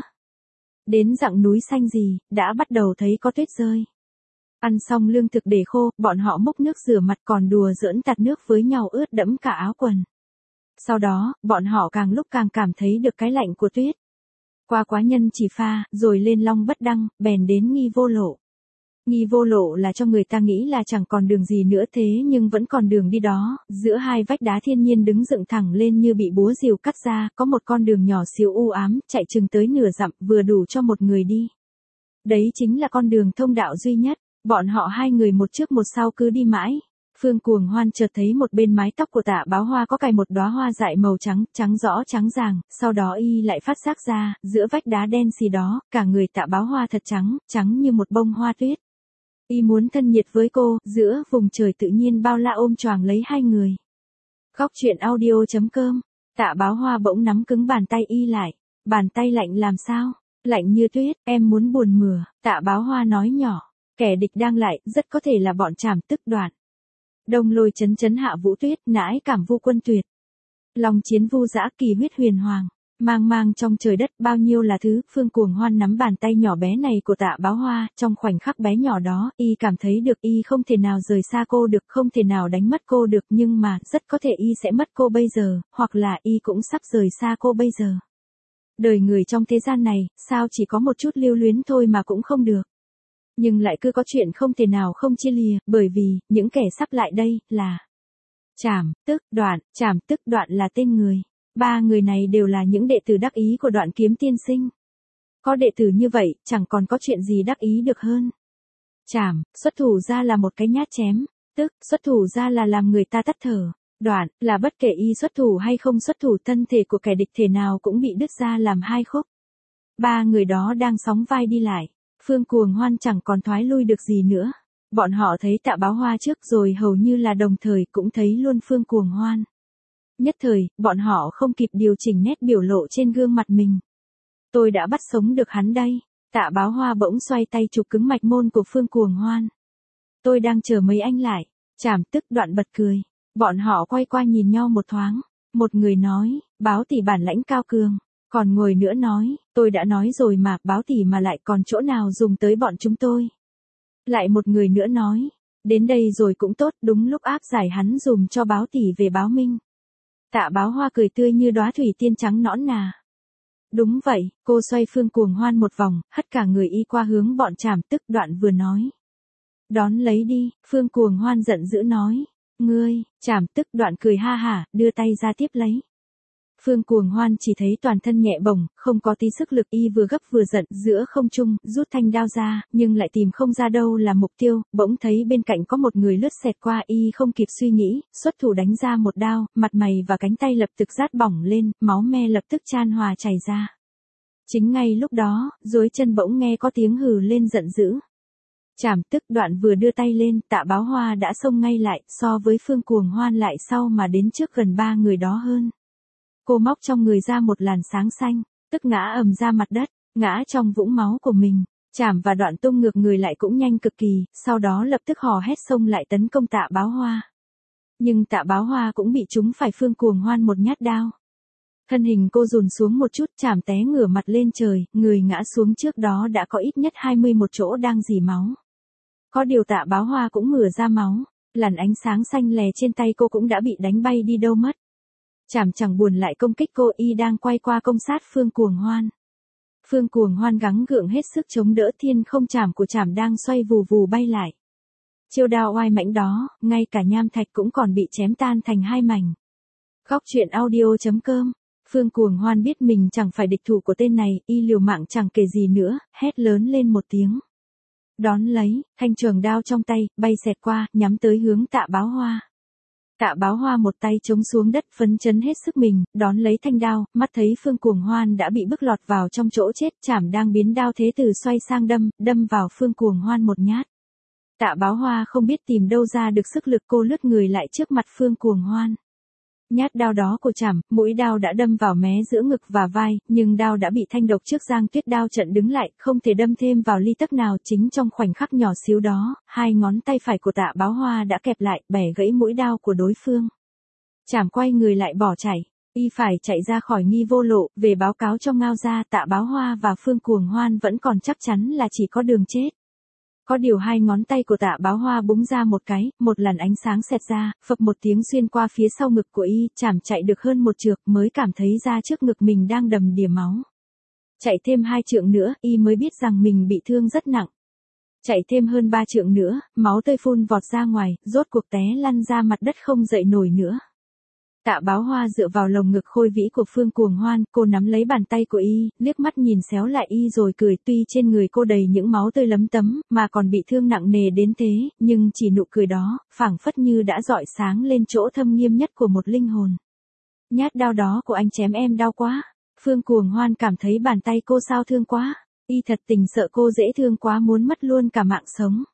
Đến dặng núi xanh gì, đã bắt đầu thấy có tuyết rơi. Ăn xong lương thực để khô, bọn họ múc nước rửa mặt còn đùa giỡn tạt nước với nhau ướt đẫm cả áo quần. Sau đó, bọn họ càng lúc càng cảm thấy được cái lạnh của tuyết. Qua Quá Nhân Chỉ Pha, rồi lên Long Bất Đăng, bèn đến Nghi Vô Lộ. Nghi Vô Lộ là cho người ta nghĩ là chẳng còn đường gì nữa thế nhưng vẫn còn đường đi đó, giữa hai vách đá thiên nhiên đứng dựng thẳng lên như bị búa rìu cắt ra, có một con đường nhỏ xíu u ám, chạy chừng tới nửa dặm, vừa đủ cho một người đi. Đấy chính là con đường thông đạo duy nhất, bọn họ hai người một trước một sau cứ đi mãi. Phương Cuồng Hoan chợt thấy một bên mái tóc của Tạ Báo Hoa có cài một đóa hoa dại màu trắng, trắng rõ trắng ràng, sau đó y lại phát giác ra, giữa vách đá đen xì đó, cả người Tạ Báo Hoa thật trắng, trắng như một bông hoa tuyết. Y muốn thân nhiệt với cô, giữa vùng trời tự nhiên bao la ôm choàng lấy hai người. Góc truyện audio.com, Tạ Báo Hoa bỗng nắm cứng bàn tay y lại. Bàn tay lạnh làm sao? Lạnh như tuyết, em muốn buồn mửa, Tạ Báo Hoa nói nhỏ. Kẻ địch đang lại, rất có thể là bọn Trảm Tức Đoạn. Đông Lôi chấn chấn Hạ Vũ Tuyết, nãi cảm Vu Quân Tuyệt. Long chiến vu dã, kỳ huyết huyền hoàng. Mang mang trong trời đất bao nhiêu là thứ, Phương Cuồng Hoan nắm bàn tay nhỏ bé này của Tạ Báo Hoa, trong khoảnh khắc bé nhỏ đó, y cảm thấy được y không thể nào rời xa cô được, không thể nào đánh mất cô được, nhưng mà, rất có thể y sẽ mất cô bây giờ, hoặc là y cũng sắp rời xa cô bây giờ. Đời người trong thế gian này, sao chỉ có một chút lưu luyến thôi mà cũng không được. Nhưng lại cứ có chuyện không thể nào không chia lìa, bởi vì, những kẻ sắp lại đây, là Trảm Tức Đoạn. Trảm Tức Đoạn là tên người. Ba người này đều là những đệ tử đắc ý của Đoạn Kiếm tiên sinh. Có đệ tử như vậy, chẳng còn có chuyện gì đắc ý được hơn. Trảm, xuất thủ ra là một cái nhát chém. Tức, xuất thủ ra là làm người ta tắt thở. Đoạn, là bất kể y xuất thủ hay không xuất thủ, thân thể của kẻ địch thể nào cũng bị đứt ra làm hai khúc. Ba người đó đang sóng vai đi lại. Phương Cuồng Hoan chẳng còn thoái lui được gì nữa. Bọn họ thấy Tạ Báo Hoa trước rồi hầu như là đồng thời cũng thấy luôn Phương Cuồng Hoan. Nhất thời, bọn họ không kịp điều chỉnh nét biểu lộ trên gương mặt mình. Tôi đã bắt sống được hắn đây. Tạ Báo Hoa bỗng xoay tay chụp cứng mạch môn của Phương Cuồng Hoan. Tôi đang chờ mấy anh lại. Trảm Tức Đoạn bật cười. Bọn họ quay qua nhìn nhau một thoáng. Một người nói, Báo tỷ bản lãnh cao cường. Còn người nữa nói, tôi đã nói rồi mà, Báo tỷ mà lại còn chỗ nào dùng tới bọn chúng tôi. Lại một người nữa nói, đến đây rồi cũng tốt, đúng lúc áp giải hắn dùm cho Báo tỷ về báo minh. Tạ Báo Hoa cười tươi như đóa thủy tiên trắng nõn nà. Đúng vậy, cô xoay Phương Cuồng Hoan một vòng, hất cả người y qua hướng bọn Trảm Tức Đoạn vừa nói. Đón lấy đi, Phương Cuồng Hoan giận dữ nói. Ngươi, Trảm Tức Đoạn cười ha hả, đưa tay ra tiếp lấy. Phương Cuồng Hoan chỉ thấy toàn thân nhẹ bổng, không có tí sức lực, y vừa gấp vừa giận, giữa không trung, rút thanh đao ra, nhưng lại tìm không ra đâu là mục tiêu, bỗng thấy bên cạnh có một người lướt xẹt qua, y không kịp suy nghĩ, xuất thủ đánh ra một đao, mặt mày và cánh tay lập tức rát bỏng lên, máu me lập tức chan hòa chảy ra. Chính ngay lúc đó, dưới chân bỗng nghe có tiếng hừ lên giận dữ. Trảm Tức Đoạn vừa đưa tay lên, Tạ Báo Hoa đã xông ngay lại, so với Phương Cuồng Hoan lại sau mà đến trước gần ba người đó hơn. Cô móc trong người ra một làn sáng xanh, tức ngã ầm ra mặt đất, ngã trong vũng máu của mình. Trảm và Đoạn tung ngược người lại cũng nhanh cực kỳ, sau đó lập tức hò hét xông lại tấn công Tạ Báo Hoa. Nhưng Tạ Báo Hoa cũng bị trúng phải Phương Cuồng Hoan một nhát đao. Thân hình cô dùn xuống một chút, Trảm té ngửa mặt lên trời, người ngã xuống trước đó đã có ít nhất 21 chỗ đang rỉ máu. Có điều Tạ Báo Hoa cũng mửa ra máu, làn ánh sáng xanh lè trên tay cô cũng đã bị đánh bay đi đâu mất. Trảm chẳng buồn lại công kích cô, y đang quay qua công sát Phương Cuồng Hoan. Phương Cuồng Hoan gắng gượng hết sức chống đỡ, thiên không chảm của Trảm đang xoay vù vù bay lại. Chiêu đao oai mãnh đó, ngay cả nham thạch cũng còn bị chém tan thành hai mảnh. Góc truyện audio.com, Phương Cuồng Hoan biết mình chẳng phải địch thủ của tên này, y liều mạng chẳng kể gì nữa, hét lớn lên một tiếng. Đón lấy, thanh trường đao trong tay, bay xẹt qua, nhắm tới hướng Tạ Báo Hoa. Tạ Báo Hoa một tay chống xuống đất, phấn chấn hết sức mình, đón lấy thanh đao, mắt thấy Phương Cuồng Hoan đã bị bức lọt vào trong chỗ chết, Trảm đang biến đao thế từ xoay sang đâm vào Phương Cuồng Hoan một nhát. Tạ Báo Hoa không biết tìm đâu ra được sức lực, cô lướt người lại trước mặt Phương Cuồng Hoan. Nhát đao đó của Trảm, mũi đao đã đâm vào mé giữa ngực và vai, nhưng đao đã bị thanh độc trước Giang Tuyết đao trận đứng lại, không thể đâm thêm vào ly tấc nào. Chính trong khoảnh khắc nhỏ xíu đó, hai ngón tay phải của Tạ Báo Hoa đã kẹp lại, bẻ gãy mũi đao của đối phương. Chảm quay người lại bỏ chạy. Y phải chạy ra khỏi Nghi Vô Lộ, về báo cáo cho Ngao gia. Tạ Báo Hoa và Phương Cuồng Hoan vẫn còn chắc chắn là chỉ có đường chết. Có điều hai ngón tay của Tạ Báo Hoa búng ra một cái, một làn ánh sáng xẹt ra, phập một tiếng xuyên qua phía sau ngực của y, chảm chạy được hơn một trượng mới cảm thấy ra trước ngực mình đang đầm đìa máu. Chạy thêm 2 trượng nữa, y mới biết rằng mình bị thương rất nặng. Chạy thêm hơn 3 trượng nữa, máu tươi phun vọt ra ngoài, rốt cuộc té lăn ra mặt đất không dậy nổi nữa. Tạ Báo Hoa dựa vào lồng ngực khôi vĩ của Phương Cuồng Hoan, cô nắm lấy bàn tay của y, liếc mắt nhìn xéo lại y rồi cười, tuy trên người cô đầy những máu tươi lấm tấm, mà còn bị thương nặng nề đến thế, nhưng chỉ nụ cười đó, phảng phất như đã rọi sáng lên chỗ thâm nghiêm nhất của một linh hồn. Nhát đao đó của anh chém em đau quá. Phương Cuồng Hoan cảm thấy bàn tay cô sao thương quá. Y thật tình sợ cô dễ thương quá muốn mất luôn cả mạng sống.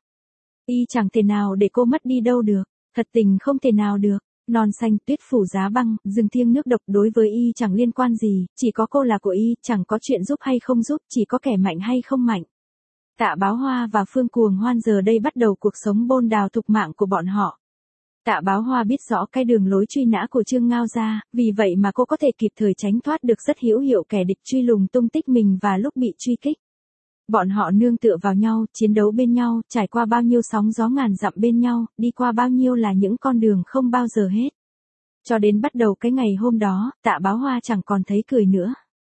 Y chẳng thể nào để cô mất đi đâu được, thật tình không thể nào được. Non xanh tuyết phủ giá băng, rừng thiêng nước độc đối với y chẳng liên quan gì, chỉ có cô là của y, chẳng có chuyện giúp hay không giúp, chỉ có kẻ mạnh hay không mạnh. Tạ Báo Hoa và Phương Cuồng Hoan giờ đây bắt đầu cuộc sống bôn đào thục mạng của bọn họ. Tạ Báo Hoa biết rõ cái đường lối truy nã của Trương Ngao gia, vì vậy mà cô có thể kịp thời tránh thoát được rất hữu hiệu kẻ địch truy lùng tung tích mình và lúc bị truy kích. Bọn họ nương tựa vào nhau, chiến đấu bên nhau, trải qua bao nhiêu sóng gió ngàn dặm bên nhau, đi qua bao nhiêu là những con đường không bao giờ hết. Cho đến bắt đầu cái ngày hôm đó, Tạ Báo Hoa chẳng còn thấy cười nữa.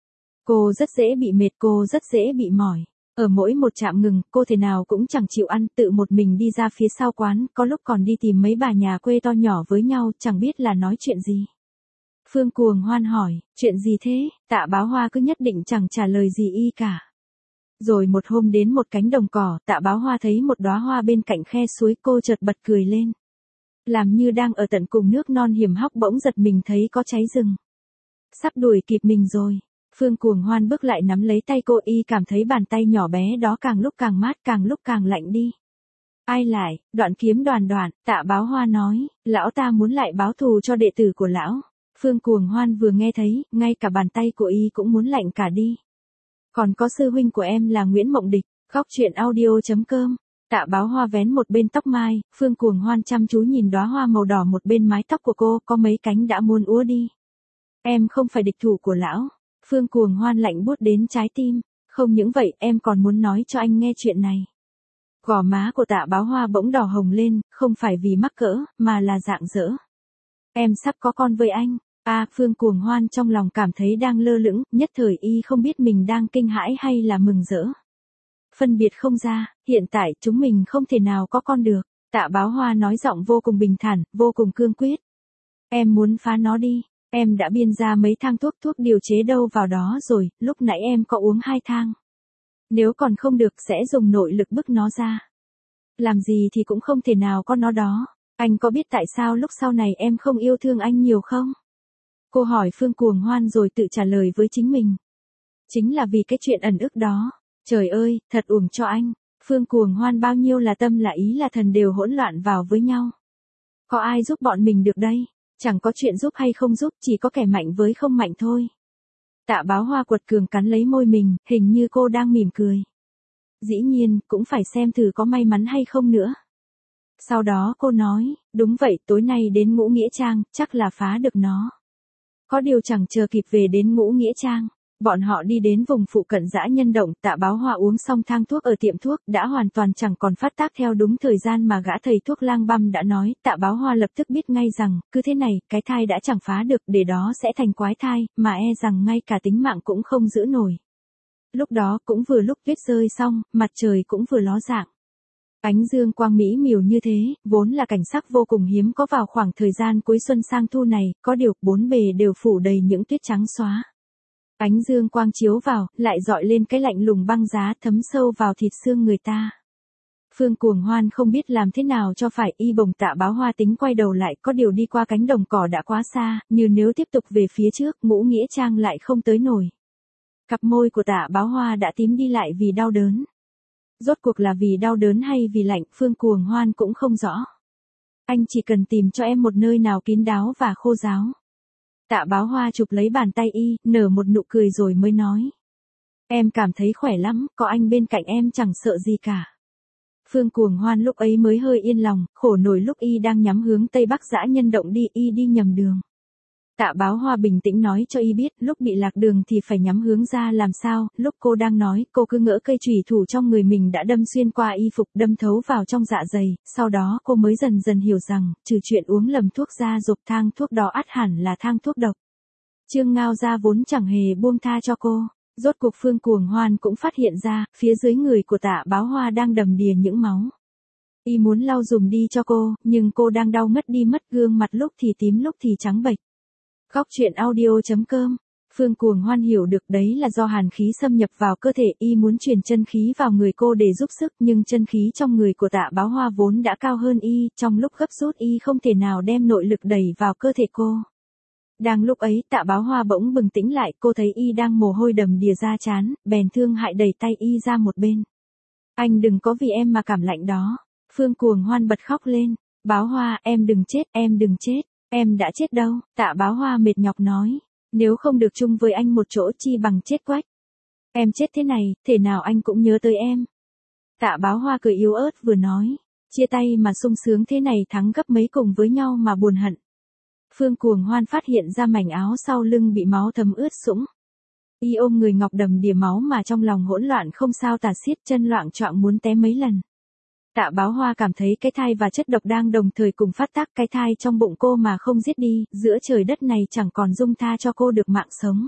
Cô rất dễ bị mệt, cô rất dễ bị mỏi. Ở mỗi một trạm ngừng, cô thế nào cũng chẳng chịu ăn, tự một mình đi ra phía sau quán, có lúc còn đi tìm mấy bà nhà quê to nhỏ với nhau, chẳng biết là nói chuyện gì. Phương Cuồng Hoan hỏi, chuyện gì thế? Tạ Báo Hoa cứ nhất định chẳng trả lời gì y cả. Rồi một hôm đến một cánh đồng cỏ, Tạ Báo Hoa thấy một đóa hoa bên cạnh khe suối, cô chợt bật cười lên. Làm như đang ở tận cùng nước non hiểm hóc bỗng giật mình thấy có cháy rừng. Sắp đuổi kịp mình rồi. Phương Cuồng Hoan bước lại nắm lấy tay cô, y cảm thấy bàn tay nhỏ bé đó càng lúc càng mát, càng lúc càng lạnh đi. Ai lại, Đoạn Kiếm Đoàn Đoạn, Tạ Báo Hoa nói, lão ta muốn lại báo thù cho đệ tử của lão. Phương Cuồng Hoan vừa nghe thấy, ngay cả bàn tay của y cũng muốn lạnh cả đi. Còn có sư huynh của em là Nguyễn Mộng Địch, góc truyện audio.com. Tạ Báo Hoa vén một bên tóc mai, Phương Cuồng Hoan chăm chú nhìn đóa hoa màu đỏ một bên mái tóc của cô, có mấy cánh đã muốn úa đi. Em không phải địch thủ của lão. Phương Cuồng Hoan lạnh buốt đến trái tim. Không những vậy, em còn muốn nói cho anh nghe chuyện này. Gò má của Tạ Báo Hoa bỗng đỏ hồng lên, không phải vì mắc cỡ, mà là rạng rỡ. Em sắp có con với anh. Phương Cuồng Hoan trong lòng cảm thấy đang lơ lửng, nhất thời y không biết mình đang kinh hãi hay là mừng rỡ. Phân biệt không ra, hiện tại chúng mình không thể nào có con được. Tạ Báo Hoa nói giọng vô cùng bình thản, vô cùng cương quyết. Em muốn phá nó đi. Em đã biên ra mấy thang thuốc điều chế đâu vào đó rồi, lúc nãy em có uống 2 thang. Nếu còn không được sẽ dùng nội lực bức nó ra. Làm gì thì cũng không thể nào có nó đó. Anh có biết tại sao lúc sau này em không yêu thương anh nhiều không? Cô hỏi Phương Cuồng Hoan rồi tự trả lời với chính mình. Chính là vì cái chuyện ẩn ức đó. Trời ơi, thật uổng cho anh. Phương Cuồng Hoan bao nhiêu là tâm là ý là thần đều hỗn loạn vào với nhau. Có ai giúp bọn mình được đây? Chẳng có chuyện giúp hay không giúp, chỉ có kẻ mạnh với không mạnh thôi. Tạ Báo Hoa quật cường cắn lấy môi mình, hình như cô đang mỉm cười. Dĩ nhiên, cũng phải xem thử có may mắn hay không nữa. Sau đó cô nói, đúng vậy, tối nay đến Ngũ Nghĩa Trang, chắc là phá được nó. Có điều chẳng chờ kịp về đến Ngũ Nghĩa Trang. Bọn họ đi đến vùng phụ cận dã nhân động, Tạ Báo Hoa uống xong thang thuốc ở tiệm thuốc, đã hoàn toàn chẳng còn phát tác theo đúng thời gian mà gã thầy thuốc lang băm đã nói. Tạ Báo Hoa lập tức biết ngay rằng, cứ thế này, cái thai đã chẳng phá được, để đó sẽ thành quái thai, mà e rằng ngay cả tính mạng cũng không giữ nổi. Lúc đó cũng vừa lúc tuyết rơi xong, mặt trời cũng vừa ló dạng. Ánh dương quang mỹ miều như thế, vốn là cảnh sắc vô cùng hiếm có vào khoảng thời gian cuối xuân sang thu này, có điều bốn bề đều phủ đầy những tuyết trắng xóa. Ánh dương quang chiếu vào, lại dọi lên cái lạnh lùng băng giá thấm sâu vào thịt xương người ta. Phương Cuồng Hoan không biết làm thế nào cho phải, y bồng Tạ Báo Hoa tính quay đầu lại, có điều đi qua cánh đồng cỏ đã quá xa, như nếu tiếp tục về phía trước, Ngũ Nghĩa Trang lại không tới nổi. Cặp môi của Tạ Báo Hoa đã tím đi lại vì đau đớn. Rốt cuộc là vì đau đớn hay vì lạnh, Phương Cuồng Hoan cũng không rõ. Anh chỉ cần tìm cho em một nơi nào kín đáo và khô ráo. Tạ Báo Hoa chụp lấy bàn tay y, nở một nụ cười rồi mới nói. Em cảm thấy khỏe lắm, có anh bên cạnh em chẳng sợ gì cả. Phương Cuồng Hoan lúc ấy mới hơi yên lòng, khổ nổi lúc y đang nhắm hướng Tây Bắc Dã Nhân Động đi, y đi nhầm đường. Tạ Báo Hoa bình tĩnh nói cho y biết, lúc bị lạc đường thì phải nhắm hướng ra làm sao, lúc cô đang nói, cô cứ ngỡ cây chùy thủ trong người mình đã đâm xuyên qua y phục, đâm thấu vào trong dạ dày, sau đó cô mới dần dần hiểu rằng, trừ chuyện uống lầm thuốc ra dục thang thuốc đó ắt hẳn là thang thuốc độc. Trương Ngao Gia vốn chẳng hề buông tha cho cô. Rốt cuộc Phương Cuồng Hoan cũng phát hiện ra, phía dưới người của Tạ Báo Hoa đang đầm đìa những máu. Y muốn lau dùm đi cho cô, nhưng cô đang đau mất đi mất, gương mặt lúc thì tím lúc thì trắng bệch. Góc truyện audio.com. Phương Cuồng Hoan hiểu được đấy là do hàn khí xâm nhập vào cơ thể, y muốn truyền chân khí vào người cô để giúp sức, nhưng chân khí trong người của Tạ Báo Hoa vốn đã cao hơn y, trong lúc gấp rút y không thể nào đem nội lực đẩy vào cơ thể cô. Đang lúc ấy, Tạ Báo Hoa bỗng bừng tỉnh lại, cô thấy y đang mồ hôi đầm đìa ra trán, bèn thương hại đẩy tay y ra một bên. Anh đừng có vì em mà cảm lạnh đó. Phương Cuồng Hoan bật khóc lên. Báo Hoa, em đừng chết, em đừng chết. Em đã chết đâu, Tạ Báo Hoa mệt nhọc nói. Nếu không được chung với anh một chỗ chi bằng chết quách. Em chết thế này, thể nào anh cũng nhớ tới em. Tạ Báo Hoa cười yếu ớt vừa nói. Chia tay mà sung sướng thế này thắng gấp mấy cùng với nhau mà buồn hận. Phương Cuồng Hoan phát hiện ra mảnh áo sau lưng bị máu thấm ướt sũng. Y ôm người ngọc đầm đìa máu mà trong lòng hỗn loạn không sao tả xiết, chân loạng choạng muốn té mấy lần. Tạ Báo Hoa cảm thấy cái thai và chất độc đang đồng thời cùng phát tác, cái thai trong bụng cô mà không giết đi, giữa trời đất này chẳng còn dung tha cho cô được mạng sống.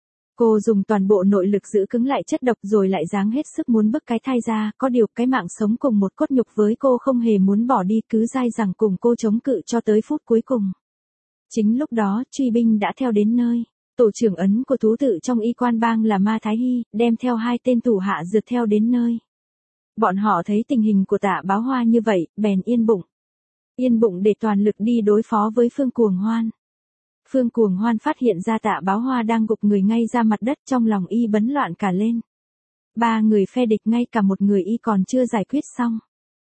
Cô dùng toàn bộ nội lực giữ cứng lại chất độc rồi lại giáng hết sức muốn bức cái thai ra, có điều cái mạng sống cùng một cốt nhục với cô không hề muốn bỏ đi, cứ dai dẳng cùng cô chống cự cho tới phút cuối cùng. Chính lúc đó, truy binh đã theo đến nơi. Tổ trưởng ấn của thú tự trong y quan bang là Ma Thái Hy, đem theo 2 tên thủ hạ rượt theo đến nơi. Bọn họ thấy tình hình của Tạ Báo Hoa như vậy, bèn yên bụng. Yên bụng để toàn lực đi đối phó với Phương Cuồng Hoan. Phương Cuồng Hoan phát hiện ra Tạ Báo Hoa đang gục người ngay ra mặt đất, trong lòng y bấn loạn cả lên. 3 người phe địch ngay cả một người y còn chưa giải quyết xong.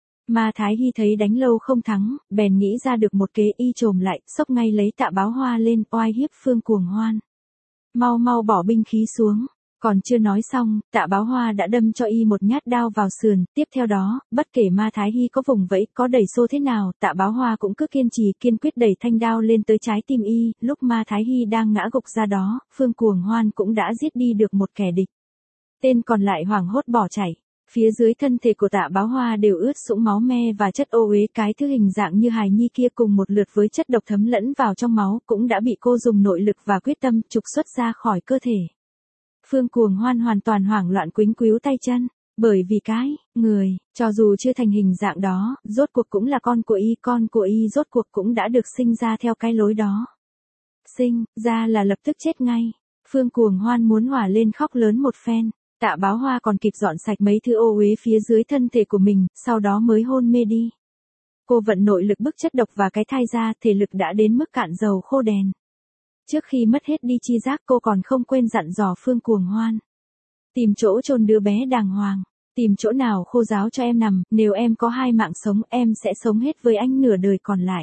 Ma Thái Hy thấy đánh lâu không thắng, bèn nghĩ ra được một kế, y trồm lại, xốc ngay lấy Tạ Báo Hoa lên, oai hiếp Phương Cuồng Hoan. Mau mau bỏ binh khí xuống. Còn chưa nói xong, Tạ Báo Hoa đã đâm cho y một nhát đao vào sườn, tiếp theo đó, bất kể Ma Thái Hy có vùng vẫy, có đẩy xô thế nào, Tạ Báo Hoa cũng cứ kiên trì kiên quyết đẩy thanh đao lên tới trái tim y, lúc Ma Thái Hy đang ngã gục ra đó, Phương Cuồng Hoan cũng đã giết đi được một kẻ địch. Tên còn lại hoảng hốt bỏ chạy. Phía dưới thân thể của Tạ Báo Hoa đều ướt sũng máu me và chất ô uế, cái thứ hình dạng như hài nhi kia cùng một lượt với chất độc thấm lẫn vào trong máu cũng đã bị cô dùng nội lực và quyết tâm trục xuất ra khỏi cơ thể. Phương Cuồng Hoan hoàn toàn hoảng loạn quýnh quíu tay chân, bởi vì cái người, cho dù chưa thành hình dạng đó, rốt cuộc cũng là con của y rốt cuộc cũng đã được sinh ra theo cái lối đó. Sinh ra là lập tức chết ngay. Phương Cuồng Hoan muốn hỏa lên khóc lớn một phen. Tạ Báo Hoa còn kịp dọn sạch mấy thứ ô uế phía dưới thân thể của mình, sau đó mới hôn mê đi. Cô vận nội lực bức chất độc và cái thai ra, thể lực đã đến mức cạn dầu khô đèn. Trước khi mất hết đi chi giác, cô còn không quên dặn dò Phương Cuồng Hoan. Tìm chỗ chôn đứa bé đàng hoàng, tìm chỗ nào khô ráo cho em nằm, nếu em có 2 mạng sống em sẽ sống hết với anh nửa đời còn lại.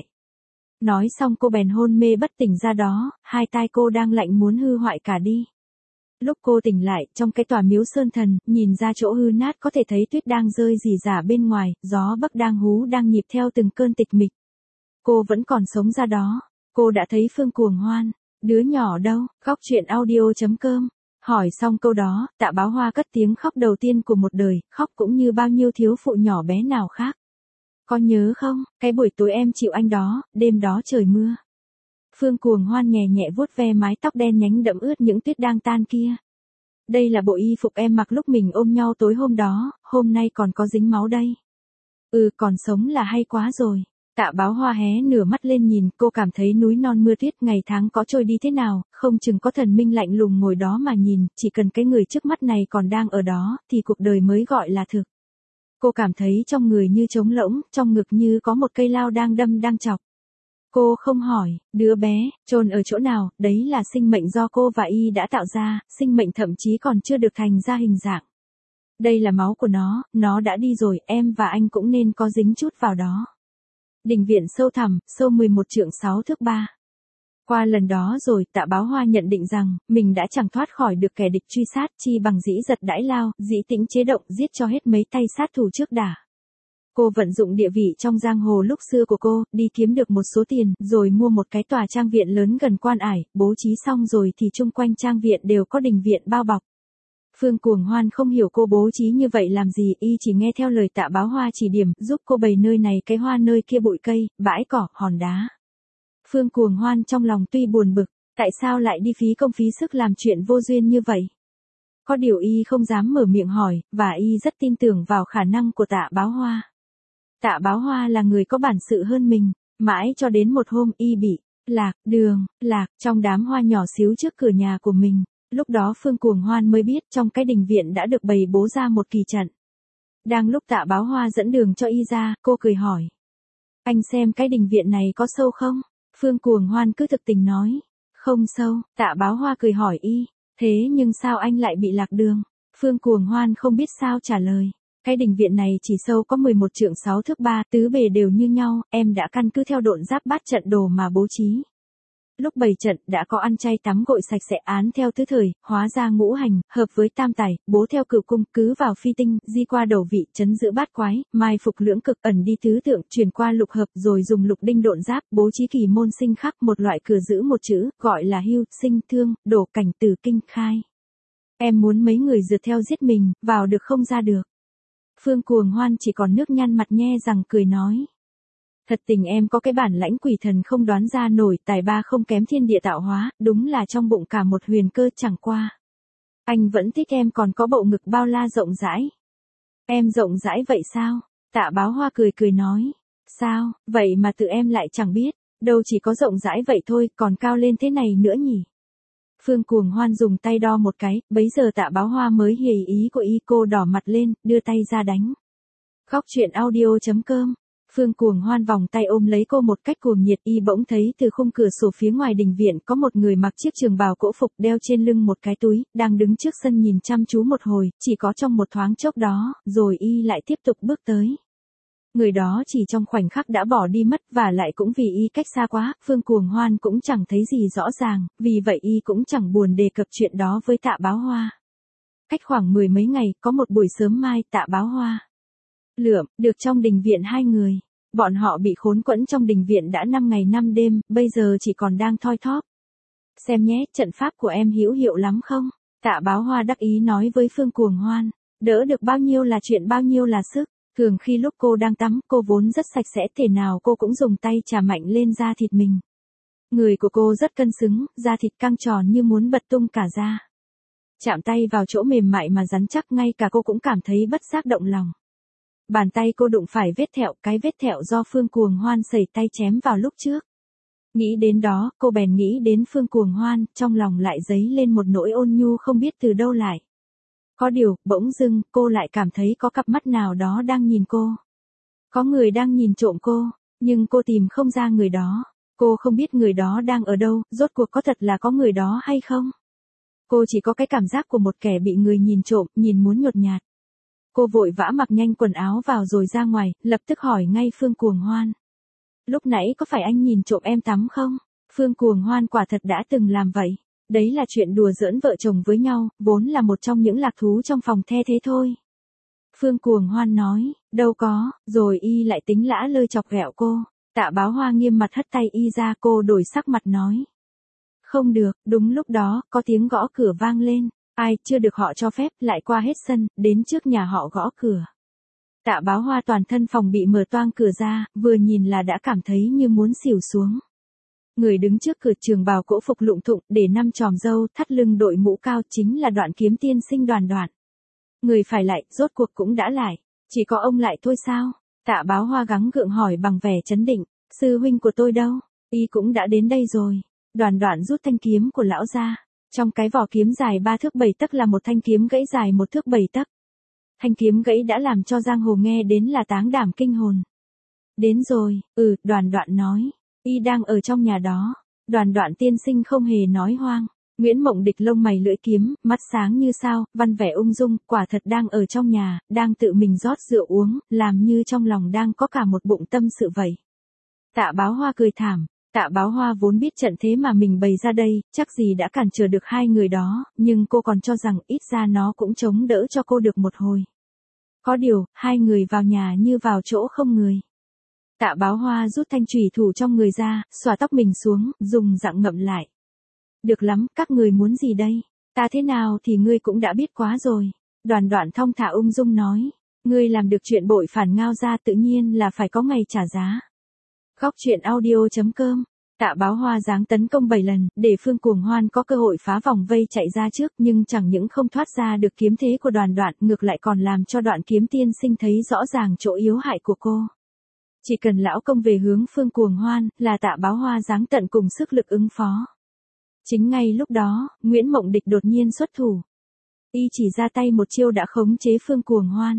Nói xong cô bèn hôn mê bất tỉnh ra đó, 2 tai cô đang lạnh muốn hư hoại cả đi. Lúc cô tỉnh lại, trong cái tòa miếu sơn thần, nhìn ra chỗ hư nát có thể thấy tuyết đang rơi rỉ rả bên ngoài, gió bắc đang hú đang nhịp theo từng cơn tịch mịch. Cô vẫn còn sống ra đó. Cô đã thấy Phương Cuồng Hoan. Đứa nhỏ đâu? Góc truyện audio.com. Hỏi xong câu đó, Tạ Báo Hoa cất tiếng khóc đầu tiên của một đời, khóc cũng như bao nhiêu thiếu phụ nhỏ bé nào khác. Có nhớ không, cái buổi tối em chịu anh đó, đêm đó trời mưa. Phương Cuồng Hoan nhẹ nhẹ vuốt ve mái tóc đen nhánh đẫm ướt những tuyết đang tan kia. Đây là bộ y phục em mặc lúc mình ôm nhau tối hôm đó, hôm nay còn có dính máu đây. Còn sống là hay quá rồi. Tạ Báo Hoa hé nửa mắt lên nhìn, cô cảm thấy núi non mưa tuyết ngày tháng có trôi đi thế nào, không chừng có thần minh lạnh lùng ngồi đó mà nhìn, chỉ cần cái người trước mắt này còn đang ở đó, thì cuộc đời mới gọi là thực. Cô cảm thấy trong người như trống rỗng, trong ngực như có một cây lao đang đâm đang chọc. Cô không hỏi, đứa bé, chôn ở chỗ nào, đấy là sinh mệnh do cô và y đã tạo ra, sinh mệnh thậm chí còn chưa được thành ra hình dạng. Đây là máu của nó đã đi rồi, em và anh cũng nên có dính chút vào đó. Đình viện sâu thẳm, sâu 11 trượng 6 thước 3. Qua lần đó rồi, Tạ Báo Hoa nhận định rằng, mình đã chẳng thoát khỏi được kẻ địch truy sát, chi bằng dĩ giật đãi lao, dĩ tĩnh chế động, giết cho hết mấy tay sát thủ trước đã. Cô vận dụng địa vị trong giang hồ lúc xưa của cô, đi kiếm được một số tiền, rồi mua một cái tòa trang viện lớn gần Quan Ải, bố trí xong rồi thì chung quanh trang viện đều có đình viện bao bọc. Phương Cuồng Hoan không hiểu cô bố trí như vậy làm gì, y chỉ nghe theo lời Tạ Báo Hoa chỉ điểm, giúp cô bày nơi này cái hoa nơi kia bụi cây, bãi cỏ, hòn đá. Phương Cuồng Hoan trong lòng tuy buồn bực, tại sao lại đi phí công phí sức làm chuyện vô duyên như vậy? Có điều y không dám mở miệng hỏi, và y rất tin tưởng vào khả năng của Tạ Báo Hoa. Tạ Báo Hoa là người có bản sự hơn mình, mãi cho đến một hôm y bị lạc trong đám hoa nhỏ xíu trước cửa nhà của mình. Lúc đó Phương Cuồng Hoan mới biết trong cái đình viện đã được bày bố ra một kỳ trận. Đang lúc Tạ Báo Hoa dẫn đường cho y ra, cô cười hỏi. Anh xem cái đình viện này có sâu không? Phương Cuồng Hoan cứ thực tình nói. Không sâu, Tạ Báo Hoa cười hỏi y. Thế nhưng sao anh lại bị lạc đường? Phương Cuồng Hoan không biết sao trả lời. Cái đình viện này chỉ sâu có 11 trượng 6 thước 3, tứ bề đều như nhau, em đã căn cứ theo độn giáp bát trận đồ mà bố trí. Lúc bày trận đã có ăn chay tắm gội sạch sẽ án theo tứ thời, hóa ra ngũ hành, hợp với tam tài, bố theo cửu cung, cứ vào phi tinh, di qua đầu vị, chấn giữ bát quái, mai phục lưỡng cực, ẩn đi tứ tượng, chuyển qua lục hợp, rồi dùng lục đinh độn giáp, bố trí kỳ môn sinh khắc một loại cửa giữ một chữ, gọi là hưu, sinh, thương, đổ cảnh từ kinh khai. Em muốn mấy người rượt theo giết mình, vào được không ra được. Phương Cuồng Hoan chỉ còn nước nhăn mặt nhe rằng cười nói. Thật tình em có cái bản lãnh quỷ thần không đoán ra nổi, tài ba không kém thiên địa tạo hóa, đúng là trong bụng cả một huyền cơ chẳng qua. Anh vẫn thích em còn có bộ ngực bao la rộng rãi. Em rộng rãi vậy sao? Tạ Báo Hoa cười cười nói. Sao, vậy mà tự em lại chẳng biết, đâu chỉ có rộng rãi vậy thôi, còn cao lên thế này nữa nhỉ? Phương Cuồng Hoan dùng tay đo một cái, bấy giờ Tạ Báo Hoa mới hiểu ý của y, cô đỏ mặt lên, đưa tay ra đánh. Góc truyện audio.com. Phương Cuồng Hoan vòng tay ôm lấy cô một cách cuồng nhiệt, y bỗng thấy từ khung cửa sổ phía ngoài đình viện có một người mặc chiếc trường bào cỗ phục đeo trên lưng một cái túi, đang đứng trước sân nhìn chăm chú một hồi, chỉ có trong một thoáng chốc đó, rồi y lại tiếp tục bước tới. Người đó chỉ trong khoảnh khắc đã bỏ đi mất, và lại cũng vì y cách xa quá, Phương Cuồng Hoan cũng chẳng thấy gì rõ ràng, vì vậy y cũng chẳng buồn đề cập chuyện đó với Tạ Báo Hoa. Cách khoảng 10 mấy ngày, có một buổi sớm mai, Tạ Báo Hoa lượm được trong đình viện 2 người. Bọn họ bị khốn quẫn trong đình viện đã 5 ngày 5 đêm, bây giờ chỉ còn đang thoi thóp. Xem nhé, trận pháp của em hữu hiệu lắm không? Tạ Báo Hoa đắc ý nói với Phương Cuồng Hoan. Đỡ được bao nhiêu là chuyện, bao nhiêu là sức. Thường khi lúc cô đang tắm, cô vốn rất sạch sẽ, thể nào cô cũng dùng tay chà mạnh lên da thịt mình. Người của cô rất cân xứng, da thịt căng tròn như muốn bật tung cả da. Chạm tay vào chỗ mềm mại mà rắn chắc, ngay cả cô cũng cảm thấy bất giác động lòng. Bàn tay cô đụng phải vết thẹo, cái vết thẹo do Phương Cuồng Hoan sẩy tay chém vào lúc trước. Nghĩ đến đó, cô bèn nghĩ đến Phương Cuồng Hoan, trong lòng lại dấy lên một nỗi ôn nhu không biết từ đâu lại. Có điều, bỗng dưng, cô lại cảm thấy có cặp mắt nào đó đang nhìn cô. Có người đang nhìn trộm cô, nhưng cô tìm không ra người đó. Cô không biết người đó đang ở đâu, rốt cuộc có thật là có người đó hay không? Cô chỉ có cái cảm giác của một kẻ bị người nhìn trộm, nhìn muốn nhột nhạt. Cô vội vã mặc nhanh quần áo vào rồi ra ngoài, lập tức hỏi ngay Phương Cuồng Hoan. Lúc nãy có phải anh nhìn trộm em tắm không? Phương Cuồng Hoan quả thật đã từng làm vậy. Đấy là chuyện đùa giỡn vợ chồng với nhau, vốn là một trong những lạc thú trong phòng the thế thôi. Phương Cuồng Hoan nói, đâu có, rồi y lại tính lã lơi chọc ghẹo cô. Tạ Báo Hoa nghiêm mặt hất tay y ra, cô đổi sắc mặt nói. Không được, đúng lúc đó, có tiếng gõ cửa vang lên. Ai chưa được họ cho phép, lại qua hết sân, đến trước nhà họ gõ cửa. Tạ Báo Hoa toàn thân phòng bị mở toang cửa ra, vừa nhìn là đã cảm thấy như muốn xỉu xuống. Người đứng trước cửa trường bào cỗ phục lụng thụng, để 5 chòm râu, thắt lưng đội mũ cao, chính là Đoạn Kiếm tiên sinh Đoàn Đoạn. Người phải lại, rốt cuộc cũng đã lại. Chỉ có ông lại thôi sao? Tạ Báo Hoa gắng gượng hỏi bằng vẻ chấn định. Sư huynh của tôi đâu? Y cũng đã đến đây rồi. Đoàn Đoạn rút thanh kiếm của lão ra. Trong cái vỏ kiếm dài 3 thước 7 tấc là một thanh kiếm gãy dài 1 thước 7 tấc. Thanh kiếm gãy đã làm cho giang hồ nghe đến là táng đảm kinh hồn. Đến rồi, Đoàn Đoạn nói. Y đang ở trong nhà đó. Đoàn Đoạn tiên sinh không hề nói hoang. Nguyễn Mộng Địch lông mày lưỡi kiếm, mắt sáng như sao, văn vẻ ung dung, quả thật đang ở trong nhà, đang tự mình rót rượu uống, làm như trong lòng đang có cả một bụng tâm sự vậy. Tạ Báo Hoa cười thảm. Tạ Báo Hoa vốn biết trận thế mà mình bày ra đây, chắc gì đã cản trở được 2 người đó, nhưng cô còn cho rằng ít ra nó cũng chống đỡ cho cô được một hồi. Có điều, hai người vào nhà như vào chỗ không người. Tạ Báo Hoa rút thanh chùy thủ trong người ra, xòa tóc mình xuống, dùng dặng ngậm lại. Được lắm, các người muốn gì đây? Ta thế nào thì ngươi cũng đã biết quá rồi. Đoàn Đoạn thong thả ung dung nói. Ngươi làm được chuyện bội phản Ngao gia tự nhiên là phải có ngày trả giá. Góc truyện audio.com. Tạ Báo Hoa giáng tấn công 7 lần, để Phương Cuồng Hoan có cơ hội phá vòng vây chạy ra trước, nhưng chẳng những không thoát ra được kiếm thế của Đoàn Đoạn, ngược lại còn làm cho Đoạn Kiếm tiên sinh thấy rõ ràng chỗ yếu hại của cô. Chỉ cần lão công về hướng Phương Cuồng Hoan, là Tạ Báo Hoa giáng tận cùng sức lực ứng phó. Chính ngay lúc đó, Nguyễn Mộng Địch đột nhiên xuất thủ. Y chỉ ra tay một chiêu đã khống chế Phương Cuồng Hoan.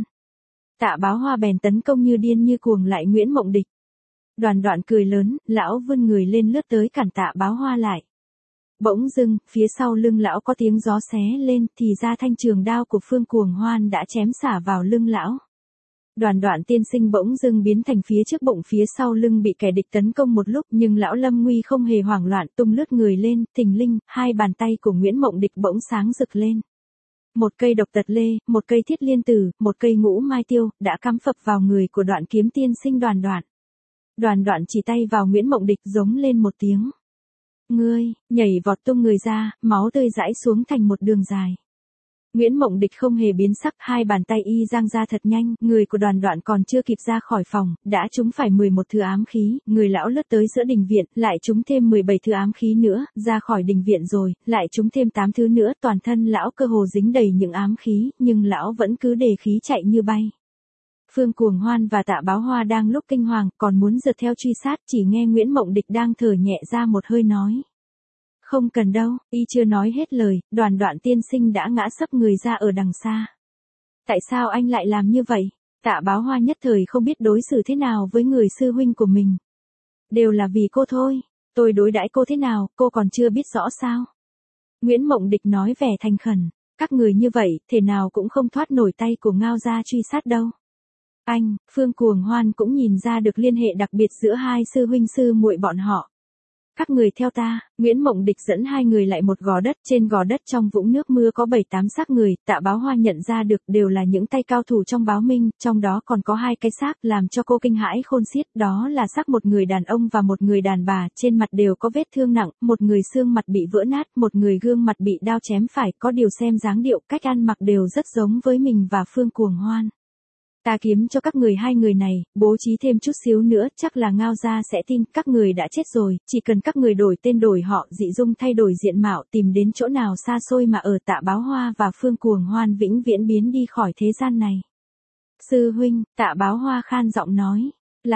Tạ Báo Hoa bèn tấn công như điên như cuồng lại Nguyễn Mộng Địch. Đoàn Đoạn cười lớn, lão vươn người lên lướt tới cản Tạ Báo Hoa lại. Bỗng dưng, phía sau lưng lão có tiếng gió xé lên, thì ra thanh trường đao của Phương Cuồng Hoan đã chém xả vào lưng lão. Đoàn Đoạn tiên sinh bỗng dưng biến thành phía trước bụng phía sau lưng bị kẻ địch tấn công một lúc, nhưng lão Lâm Nguy không hề hoảng loạn, tung lướt người lên, thình lình, hai bàn tay của Nguyễn Mộng Địch bỗng sáng rực lên. Một cây độc tật lê, một cây thiết liên tử, một cây ngũ mai tiêu, đã cắm phập vào người của Đoạn Kiếm tiên sinh Đoàn Đoạn. Đoàn Đoạn chỉ tay vào Nguyễn Mộng Địch giống lên một tiếng. Ngươi, nhảy vọt tung người ra, máu tươi rãi xuống thành một đường dài. Nguyễn Mộng Địch không hề biến sắc, hai bàn tay y giang ra thật nhanh, người của Đoàn Đoạn còn chưa kịp ra khỏi phòng, đã trúng phải 11 thứ ám khí, người lão lướt tới giữa đình viện, lại trúng thêm 17 thứ ám khí nữa, ra khỏi đình viện rồi, lại trúng thêm 8 thứ nữa, toàn thân lão cơ hồ dính đầy những ám khí, nhưng lão vẫn cứ đề khí chạy như bay. Phương Cuồng Hoan và Tạ Báo Hoa đang lúc kinh hoàng, còn muốn rượt theo truy sát, chỉ nghe Nguyễn Mộng Địch đang thở nhẹ ra một hơi nói. Không cần đâu, y chưa nói hết lời, Đoàn Đoạn tiên sinh đã ngã sấp người ra ở đằng xa. Tại sao anh lại làm như vậy? Tạ Báo Hoa nhất thời không biết đối xử thế nào với người sư huynh của mình. Đều là vì cô thôi, tôi đối đãi cô thế nào, cô còn chưa biết rõ sao? Nguyễn Mộng Địch nói vẻ thành khẩn, các người như vậy, thể nào cũng không thoát nổi tay của Ngao gia truy sát đâu. Anh, Phương Cuồng Hoan cũng nhìn ra được liên hệ đặc biệt giữa hai sư huynh sư muội bọn họ. Các người theo ta, Nguyễn Mộng Địch dẫn hai người lại một gò đất, trên gò đất trong vũng nước mưa có 7-8 xác người, Tạ Báo Hoa nhận ra được đều là những tay cao thủ trong báo minh, trong đó còn có hai cái xác làm cho cô kinh hãi khôn xiết, đó là xác một người đàn ông và một người đàn bà, trên mặt đều có vết thương nặng, một người xương mặt bị vỡ nát, một người gương mặt bị đao chém phải, có điều xem dáng điệu, cách ăn mặc đều rất giống với mình và Phương Cuồng Hoan. Ta kiếm cho các người hai người này, bố trí thêm chút xíu nữa, chắc là Ngao gia sẽ tin các người đã chết rồi, chỉ cần các người đổi tên đổi họ, dị dung thay đổi diện mạo, tìm đến chỗ nào xa xôi mà ở. Tạ Báo Hoa và Phương Cuồng Hoan vĩnh viễn biến đi khỏi thế gian này. Sư huynh, Tạ Báo Hoa khan giọng nói,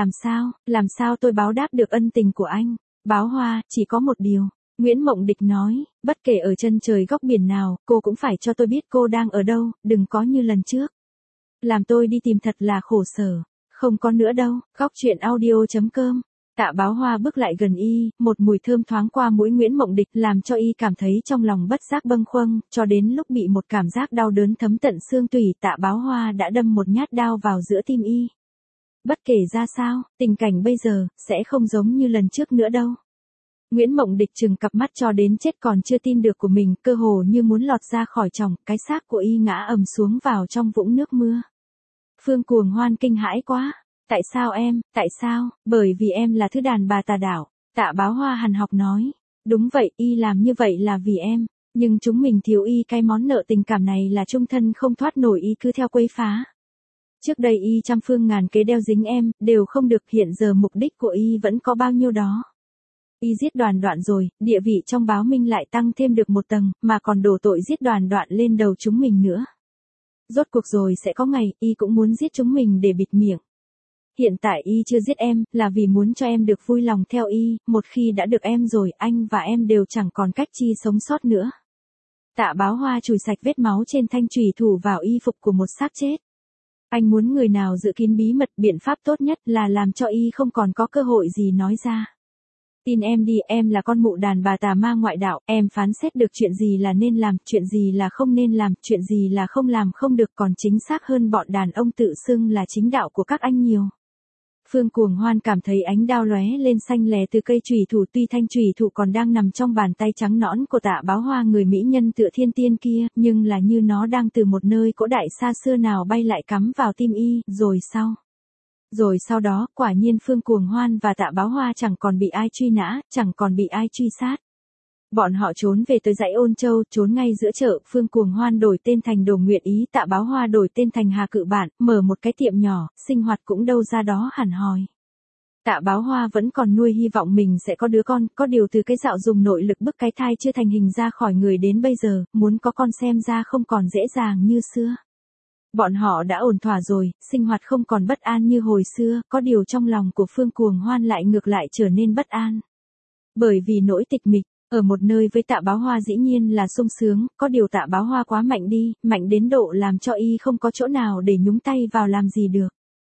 làm sao tôi báo đáp được ân tình của anh? Báo Hoa, chỉ có một điều. Nguyễn Mộng Địch nói, bất kể ở chân trời góc biển nào, cô cũng phải cho tôi biết cô đang ở đâu, đừng có như lần trước. Làm tôi đi tìm thật là khổ sở. Không có nữa đâu. Góc truyện audio.com. Tạ Báo Hoa bước lại gần y, một mùi thơm thoáng qua mũi Nguyễn Mộng Địch làm cho y cảm thấy trong lòng bất giác bâng khuâng, cho đến lúc bị một cảm giác đau đớn thấm tận xương tủy, Tạ Báo Hoa đã đâm một nhát đao vào giữa tim y. Bất kể ra sao, tình cảnh bây giờ sẽ không giống như lần trước nữa đâu. Nguyễn Mộng Địch trừng cặp mắt cho đến chết còn chưa tin được của mình, cơ hồ như muốn lọt ra khỏi chồng, cái xác của y ngã ầm xuống vào trong vũng nước mưa. Phương Cuồng Hoan kinh hãi quá. Tại sao em, tại sao? Bởi vì em là thứ đàn bà tà đạo. Tạ Báo Hoa hằn học nói. Đúng vậy, y làm như vậy là vì em. Nhưng chúng mình thiếu y cái món nợ tình cảm này là chung thân không thoát nổi, y cứ theo quấy phá. Trước đây y trăm phương ngàn kế đeo dính em, đều không được, hiện giờ mục đích của y vẫn có bao nhiêu đó. Y giết Đoàn Đoạn rồi, địa vị trong báo minh lại tăng thêm được một tầng, mà còn đổ tội giết Đoàn Đoạn lên đầu chúng mình nữa. Rốt cuộc rồi sẽ có ngày, y cũng muốn giết chúng mình để bịt miệng. Hiện tại y chưa giết em, là vì muốn cho em được vui lòng theo y, một khi đã được em rồi, anh và em đều chẳng còn cách chi sống sót nữa. Tạ Báo Hoa chùi sạch vết máu trên thanh chùy thủ vào y phục của một xác chết. Anh muốn người nào giữ kín bí mật, biện pháp tốt nhất là làm cho y không còn có cơ hội gì nói ra. Tin em đi, em là con mụ đàn bà tà ma ngoại đạo, em phán xét được chuyện gì là nên làm, chuyện gì là không nên làm, chuyện gì là không làm không được, còn chính xác hơn bọn đàn ông tự xưng là chính đạo của các anh nhiều. Phương Cuồng Hoan cảm thấy ánh đao lóe lên xanh lè từ cây chùy thủ, tuy thanh chùy thủ còn đang nằm trong bàn tay trắng nõn của Tạ Báo Hoa người mỹ nhân tựa thiên tiên kia, nhưng là như nó đang từ một nơi cổ đại xa xưa nào bay lại cắm vào tim y, Rồi sau đó, quả nhiên Phương Cuồng Hoan và Tạ Báo Hoa chẳng còn bị ai truy nã, chẳng còn bị ai truy sát. Bọn họ trốn về tới dãy Ôn Châu, trốn ngay giữa chợ, Phương Cuồng Hoan đổi tên thành Đồ Nguyện Ý, Tạ Báo Hoa đổi tên thành Hà Cự Bản, mở một cái tiệm nhỏ, sinh hoạt cũng đâu ra đó hẳn hoi. Tạ Báo Hoa vẫn còn nuôi hy vọng mình sẽ có đứa con, có điều từ cái dạo dùng nội lực bức cái thai chưa thành hình ra khỏi người đến bây giờ, muốn có con xem ra không còn dễ dàng như xưa. Bọn họ đã ổn thỏa rồi, sinh hoạt không còn bất an như hồi xưa, có điều trong lòng của Phương Cuồng Hoan lại ngược lại trở nên bất an. Bởi vì nỗi tịch mịch, ở một nơi với Tạ Báo Hoa dĩ nhiên là sung sướng, có điều Tạ Báo Hoa quá mạnh đi, mạnh đến độ làm cho y không có chỗ nào để nhúng tay vào làm gì được.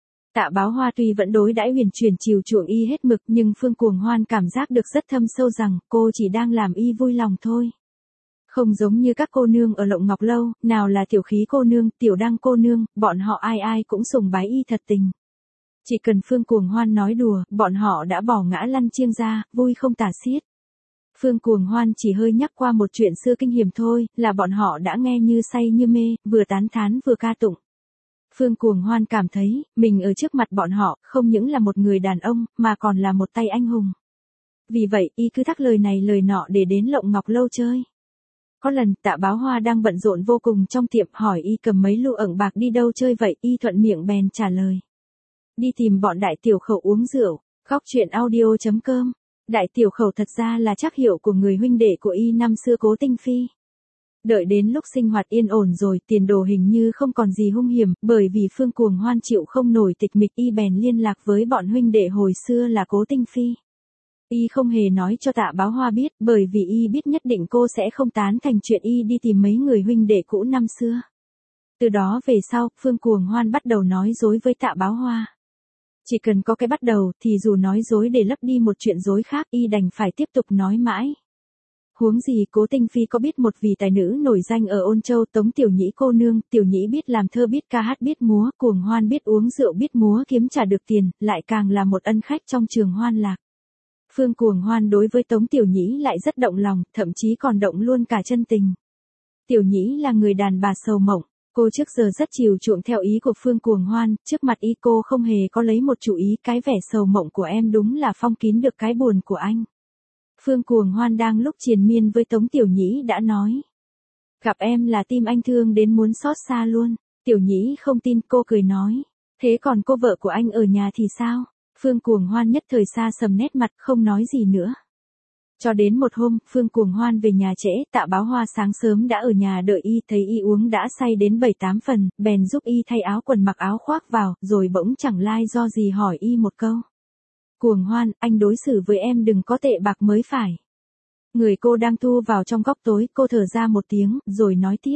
Tạ Báo Hoa tuy vẫn đối đãi huyền chuyển chiều chuộng y hết mực, nhưng Phương Cuồng Hoan cảm giác được rất thâm sâu rằng cô chỉ đang làm y vui lòng thôi. Không giống như các cô nương ở Lộng Ngọc Lâu, nào là Tiểu Khí cô nương, Tiểu Đăng cô nương, bọn họ ai ai cũng sùng bái y thật tình. Chỉ cần Phương Cuồng Hoan nói đùa, bọn họ đã bỏ ngã lăn chiêng ra, vui không tả xiết. Phương Cuồng Hoan chỉ hơi nhắc qua một chuyện xưa kinh hiểm thôi, là bọn họ đã nghe như say như mê, vừa tán thán vừa ca tụng. Phương Cuồng Hoan cảm thấy, mình ở trước mặt bọn họ, không những là một người đàn ông, mà còn là một tay anh hùng. Vì vậy, y cứ thắc lời này lời nọ để đến Lộng Ngọc Lâu chơi. Có lần, Tạ Báo Hoa đang bận rộn vô cùng trong tiệm, hỏi y cầm mấy lου ẩn bạc đi đâu chơi vậy, y thuận miệng bèn trả lời. Đi tìm bọn Đại Tiểu Khẩu uống rượu. Góc truyện audio.com. Đại Tiểu Khẩu thật ra là trác hiệu của người huynh đệ của y năm xưa Cố Tinh Phi. Đợi đến lúc sinh hoạt yên ổn rồi, tiền đồ hình như không còn gì hung hiểm, bởi vì Phương Cuồng Hoan chịu không nổi tịch mịch, y bèn liên lạc với bọn huynh đệ hồi xưa là Cố Tinh Phi. Y không hề nói cho Tạ Báo Hoa biết, bởi vì y biết nhất định cô sẽ không tán thành chuyện y đi tìm mấy người huynh đệ cũ năm xưa. Từ đó về sau, Phương Cuồng Hoan bắt đầu nói dối với Tạ Báo Hoa. Chỉ cần có cái bắt đầu, thì dù nói dối để lấp đi một chuyện dối khác, y đành phải tiếp tục nói mãi. Huống gì Cố Tinh Phi có biết một vị tài nữ nổi danh ở Ôn Châu, Tống Tiểu Nhĩ cô nương, Tiểu Nhĩ biết làm thơ biết ca hát biết múa, Cuồng Hoan biết uống rượu biết múa kiếm trả được tiền, lại càng là một ân khách trong trường hoan lạc. Phương Cuồng Hoan đối với Tống Tiểu Nhĩ lại rất động lòng, thậm chí còn động luôn cả chân tình. Tiểu Nhĩ là người đàn bà sầu mộng, cô trước giờ rất chiều chuộng theo ý của Phương Cuồng Hoan, trước mặt y cô không hề có lấy một chủ ý, cái vẻ sầu mộng của em đúng là phong kín được cái buồn của anh. Phương Cuồng Hoan đang lúc triền miên với Tống Tiểu Nhĩ đã nói. Gặp em là tim anh thương đến muốn xót xa luôn. Tiểu Nhĩ không tin, cô cười nói. Thế còn cô vợ của anh ở nhà thì sao? Phương Cuồng Hoan nhất thời xa sầm nét mặt, không nói gì nữa. Cho đến một hôm, Phương Cuồng Hoan về nhà trễ, Tạ Báo Hoa sáng sớm đã ở nhà đợi y, thấy y uống đã say đến 7-8 phần, bèn giúp y thay áo quần mặc áo khoác vào, rồi bỗng chẳng lai do gì hỏi y một câu. Cuồng Hoan, anh đối xử với em đừng có tệ bạc mới phải. Người cô đang thu vào trong góc tối, cô thở ra một tiếng, rồi nói tiếp.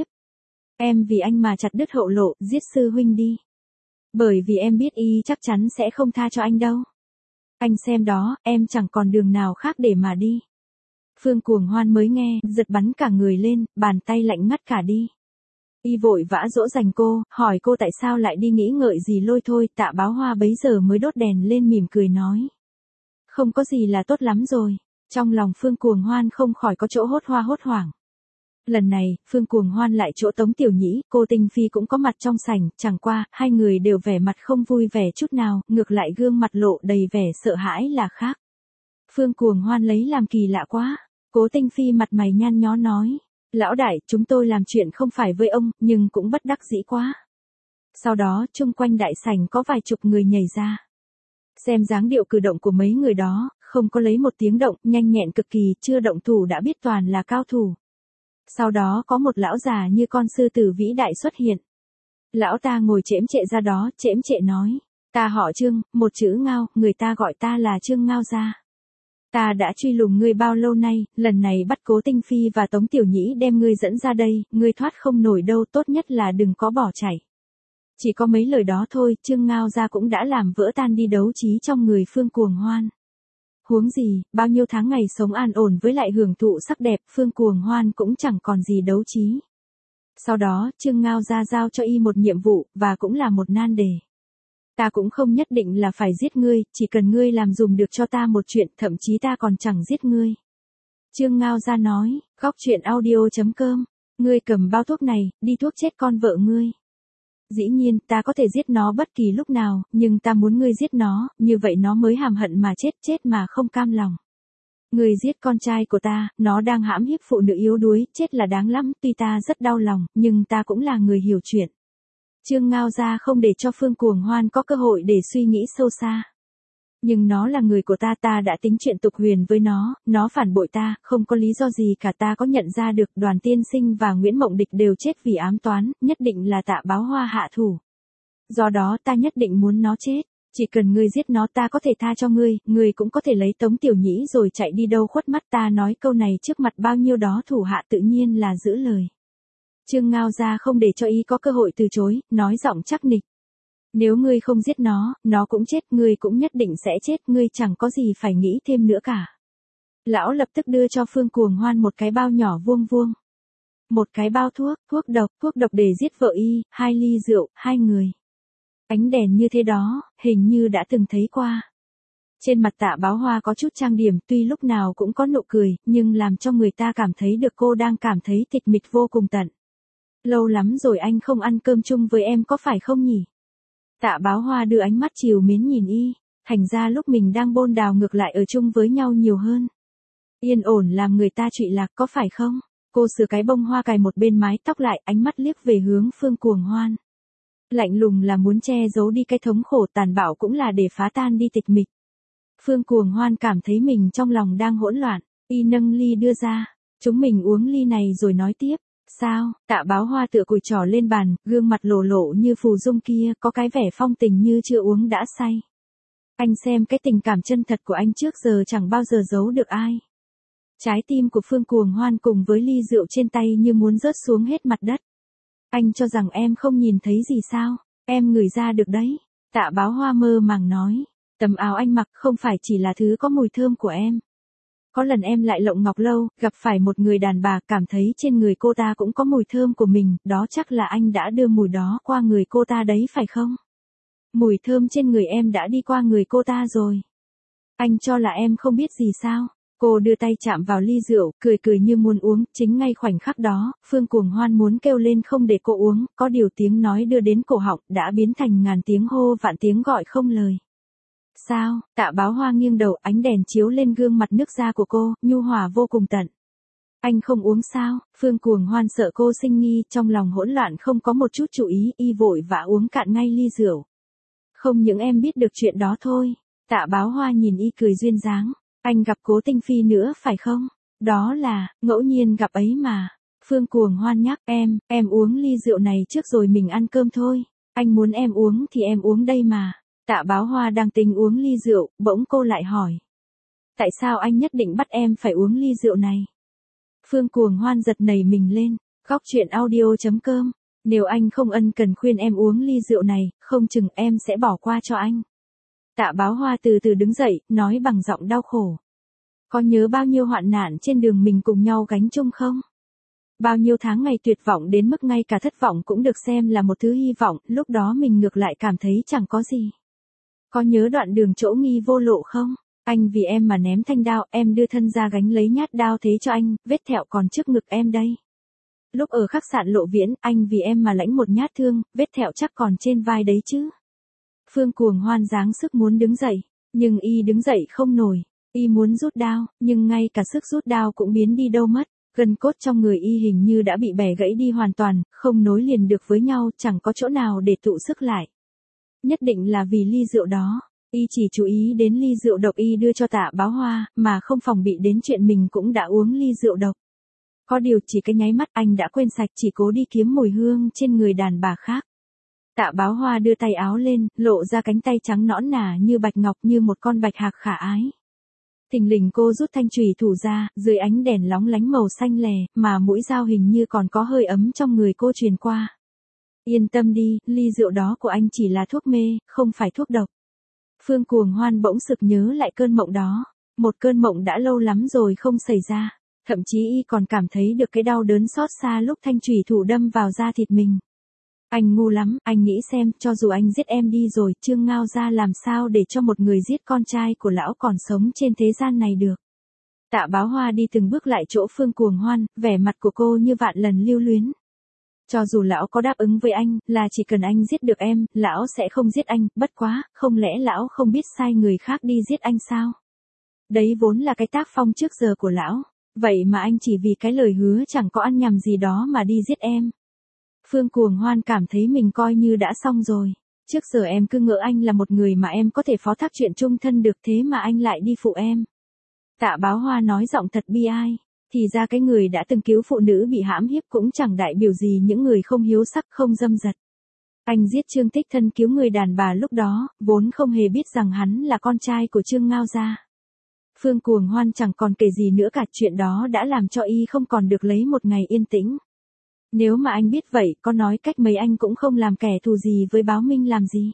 Em vì anh mà chặt đứt hậu lộ, giết sư huynh đi. Bởi vì em biết y chắc chắn sẽ không tha cho anh đâu. Anh xem đó, em chẳng còn đường nào khác để mà đi. Phương Cuồng Hoan mới nghe, giật bắn cả người lên, bàn tay lạnh ngắt cả đi. Y vội vã dỗ dành cô, hỏi cô tại sao lại đi nghĩ ngợi gì lôi thôi, Tạ Báo Hoa bấy giờ mới đốt đèn lên mỉm cười nói. Không có gì là tốt lắm rồi. Trong lòng Phương Cuồng Hoan không khỏi có chỗ hốt hoảng. Lần này, Phương Cuồng Hoan lại chỗ Tống Tiểu Nhĩ, cô Tinh Phi cũng có mặt trong sảnh, chẳng qua, hai người đều vẻ mặt không vui vẻ chút nào, ngược lại gương mặt lộ đầy vẻ sợ hãi là khác. Phương Cuồng Hoan lấy làm kỳ lạ quá, Cố Tinh Phi mặt mày nhăn nhó nói, lão đại, chúng tôi làm chuyện không phải với ông, nhưng cũng bất đắc dĩ quá. Sau đó, chung quanh đại sảnh có vài chục người nhảy ra. Xem dáng điệu cử động của mấy người đó, không có lấy một tiếng động, nhanh nhẹn cực kỳ, chưa động thủ đã biết toàn là cao thủ. Sau đó có một lão già như con sư tử vĩ đại xuất hiện. Lão ta ngồi chễm chệ ra đó, chễm chệ nói, ta họ Trương, một chữ Ngao, người ta gọi ta là Trương Ngao gia. Ta đã truy lùng ngươi bao lâu nay, lần này bắt Cố Tinh Phi và Tống Tiểu Nhĩ đem ngươi dẫn ra đây, ngươi thoát không nổi đâu, tốt nhất là đừng có bỏ chạy. Chỉ có mấy lời đó thôi, Trương Ngao gia cũng đã làm vỡ tan đi đấu trí trong người Phương Cuồng Hoan. Huống gì, bao nhiêu tháng ngày sống an ổn với lại hưởng thụ sắc đẹp, Phương Cuồng Hoan cũng chẳng còn gì đấu trí. Sau đó, Trương Ngao gia giao cho y một nhiệm vụ, và cũng là một nan đề. Ta cũng không nhất định là phải giết ngươi, chỉ cần ngươi làm dùm được cho ta một chuyện, thậm chí ta còn chẳng giết ngươi. Trương Ngao Gia nói, góc chuyện audio.com, ngươi cầm bao thuốc này, đi thuốc chết con vợ ngươi. Dĩ nhiên, ta có thể giết nó bất kỳ lúc nào, nhưng ta muốn ngươi giết nó, như vậy nó mới hàm hận mà chết mà không cam lòng. Ngươi giết con trai của ta, nó đang hãm hiếp phụ nữ yếu đuối, chết là đáng lắm, tuy ta rất đau lòng, nhưng ta cũng là người hiểu chuyện. Trương Ngao Gia không để cho Phương Cuồng Hoan có cơ hội để suy nghĩ sâu xa. Nhưng nó là người của ta, ta đã tính chuyện tục huyền với nó phản bội ta, không có lý do gì cả. Ta có nhận ra được Đoàn Tiên Sinh và Nguyễn Mộng Địch đều chết vì ám toán, nhất định là Tạ Báo Hoa hạ thủ. Do đó ta nhất định muốn nó chết, chỉ cần ngươi giết nó ta có thể tha cho ngươi cũng có thể lấy Tống Tiểu Nhĩ rồi chạy đi đâu khuất mắt. Ta nói câu này trước mặt bao nhiêu đó thủ hạ tự nhiên là giữ lời. Trương Ngao Gia không để cho y có cơ hội từ chối, nói giọng chắc nịch. Nếu ngươi không giết nó cũng chết, ngươi cũng nhất định sẽ chết, ngươi chẳng có gì phải nghĩ thêm nữa cả. Lão lập tức đưa cho Phương Cuồng Hoan một cái bao nhỏ vuông vuông. Một cái bao thuốc độc để giết vợ y, 2 ly rượu, 2 người. Ánh đèn như thế đó, hình như đã từng thấy qua. Trên mặt Tạ Báo Hoa có chút trang điểm, tuy lúc nào cũng có nụ cười, nhưng làm cho người ta cảm thấy được cô đang cảm thấy tịch mịch vô cùng tận. Lâu lắm rồi anh không ăn cơm chung với em có phải không nhỉ? Tạ Báo Hoa đưa ánh mắt trìu mến nhìn y, thành ra lúc mình đang bôn đào ngược lại ở chung với nhau nhiều hơn. Yên ổn làm người ta trụy lạc có phải không? Cô sửa cái bông hoa cài một bên mái tóc lại, ánh mắt liếc về hướng Phương Cuồng Hoan. Lạnh lùng là muốn che giấu đi cái thống khổ, tàn bạo cũng là để phá tan đi tịch mịch. Phương Cuồng Hoan cảm thấy mình trong lòng đang hỗn loạn, y nâng ly đưa ra, chúng mình uống ly này rồi nói tiếp. Sao? Tạ Báo Hoa tựa cùi trỏ lên bàn, gương mặt lộ lộ như phù dung kia, có cái vẻ phong tình như chưa uống đã say. Anh xem cái tình cảm chân thật của anh trước giờ chẳng bao giờ giấu được ai. Trái tim của Phương Cuồng Hoan cùng với ly rượu trên tay như muốn rớt xuống hết mặt đất. Anh cho rằng em không nhìn thấy gì sao? Em ngửi ra được đấy. Tạ Báo Hoa mơ màng nói. Tấm áo anh mặc không phải chỉ là thứ có mùi thơm của em. Có lần em lại Lộng Ngọc Lâu, gặp phải một người đàn bà, cảm thấy trên người cô ta cũng có mùi thơm của mình, đó chắc là anh đã đưa mùi đó qua người cô ta đấy phải không? Mùi thơm trên người em đã đi qua người cô ta rồi. Anh cho là em không biết gì sao? Cô đưa tay chạm vào ly rượu, cười như muốn uống, chính ngay khoảnh khắc đó, Phương Cuồng Hoan muốn kêu lên không để cô uống, có điều tiếng nói đưa đến cổ họng, đã biến thành ngàn tiếng hô vạn tiếng gọi không lời. Sao? Tạ Báo Hoa nghiêng đầu, ánh đèn chiếu lên gương mặt nước da của cô, nhu hòa vô cùng tận. Anh không uống sao? Phương Cuồng Hoan sợ cô sinh nghi, trong lòng hỗn loạn không có một chút chú ý, y vội vã uống cạn ngay ly rượu. Không những em biết được chuyện đó thôi. Tạ Báo Hoa nhìn y cười duyên dáng. Anh gặp Cố Tinh Phi nữa phải không? Đó là, ngẫu nhiên gặp ấy mà. Phương Cuồng Hoan nhắc em uống ly rượu này trước rồi mình ăn cơm thôi. Anh muốn em uống thì em uống đây mà. Tạ Báo Hoa đang tính uống ly rượu, bỗng cô lại hỏi. Tại sao anh nhất định bắt em phải uống ly rượu này? Phương Cuồng Hoan giật nảy mình lên, góc chuyện audio.com. Nếu anh không ân cần khuyên em uống ly rượu này, không chừng em sẽ bỏ qua cho anh. Tạ Báo Hoa từ từ đứng dậy, nói bằng giọng đau khổ. Có nhớ bao nhiêu hoạn nạn trên đường mình cùng nhau gánh chung không? Bao nhiêu tháng ngày tuyệt vọng đến mức ngay cả thất vọng cũng được xem là một thứ hy vọng, lúc đó mình ngược lại cảm thấy chẳng có gì. Có nhớ đoạn đường chỗ nghi vô lộ không? Anh vì em mà ném thanh đao, em đưa thân ra gánh lấy nhát đao thế cho anh, vết thẹo còn trước ngực em đây. Lúc ở khách sạn Lộ Viễn, anh vì em mà lãnh một nhát thương, vết thẹo chắc còn trên vai đấy chứ. Phương Cuồng Hoan giáng sức muốn đứng dậy, nhưng y đứng dậy không nổi, y muốn rút đao, nhưng ngay cả sức rút đao cũng biến đi đâu mất, gân cốt trong người y hình như đã bị bẻ gãy đi hoàn toàn, không nối liền được với nhau, chẳng có chỗ nào để tụ sức lại. Nhất định là vì ly rượu đó, y chỉ chú ý đến ly rượu độc y đưa cho Tạ Báo Hoa, mà không phòng bị đến chuyện mình cũng đã uống ly rượu độc. Có điều chỉ cái nháy mắt anh đã quên sạch, chỉ cố đi kiếm mùi hương trên người đàn bà khác. Tạ Báo Hoa đưa tay áo lên, lộ ra cánh tay trắng nõn nà như bạch ngọc, như một con bạch hạc khả ái. Thình lình cô rút thanh chùy thủ ra, dưới ánh đèn lóng lánh màu xanh lè, mà mũi dao hình như còn có hơi ấm trong người cô truyền qua. Yên tâm đi, ly rượu đó của anh chỉ là thuốc mê, không phải thuốc độc. Phương Cuồng Hoan bỗng sực nhớ lại cơn mộng đó, một cơn mộng đã lâu lắm rồi không xảy ra, thậm chí y còn cảm thấy được cái đau đớn xót xa lúc thanh chùy thủ đâm vào da thịt mình. Anh ngu lắm, anh nghĩ xem, cho dù anh giết em đi rồi, Trương Ngao Gia làm sao để cho một người giết con trai của lão còn sống trên thế gian này được. Tạ Báo Hoa đi từng bước lại chỗ Phương Cuồng Hoan, vẻ mặt của cô như vạn lần lưu luyến. Cho dù lão có đáp ứng với anh, là chỉ cần anh giết được em, lão sẽ không giết anh, bất quá, không lẽ lão không biết sai người khác đi giết anh sao? Đấy vốn là cái tác phong trước giờ của lão, vậy mà anh chỉ vì cái lời hứa chẳng có ăn nhầm gì đó mà đi giết em. Phương Cuồng Hoan cảm thấy mình coi như đã xong rồi. Trước giờ em cứ ngỡ anh là một người mà em có thể phó thác chuyện chung thân được, thế mà anh lại đi phụ em. Tạ Báo Hoa nói giọng thật bi ai. Thì ra cái người đã từng cứu phụ nữ bị hãm hiếp cũng chẳng đại biểu gì những người không hiếu sắc không dâm dật. Anh giết Trương Tích Thân cứu người đàn bà lúc đó, vốn không hề biết rằng hắn là con trai của Trương Ngao Gia. Phương Cuồng Hoan chẳng còn kể gì nữa cả, chuyện đó đã làm cho y không còn được lấy một ngày yên tĩnh. Nếu mà anh biết vậy, có nói cách mấy anh cũng không làm kẻ thù gì với Báo Minh làm gì.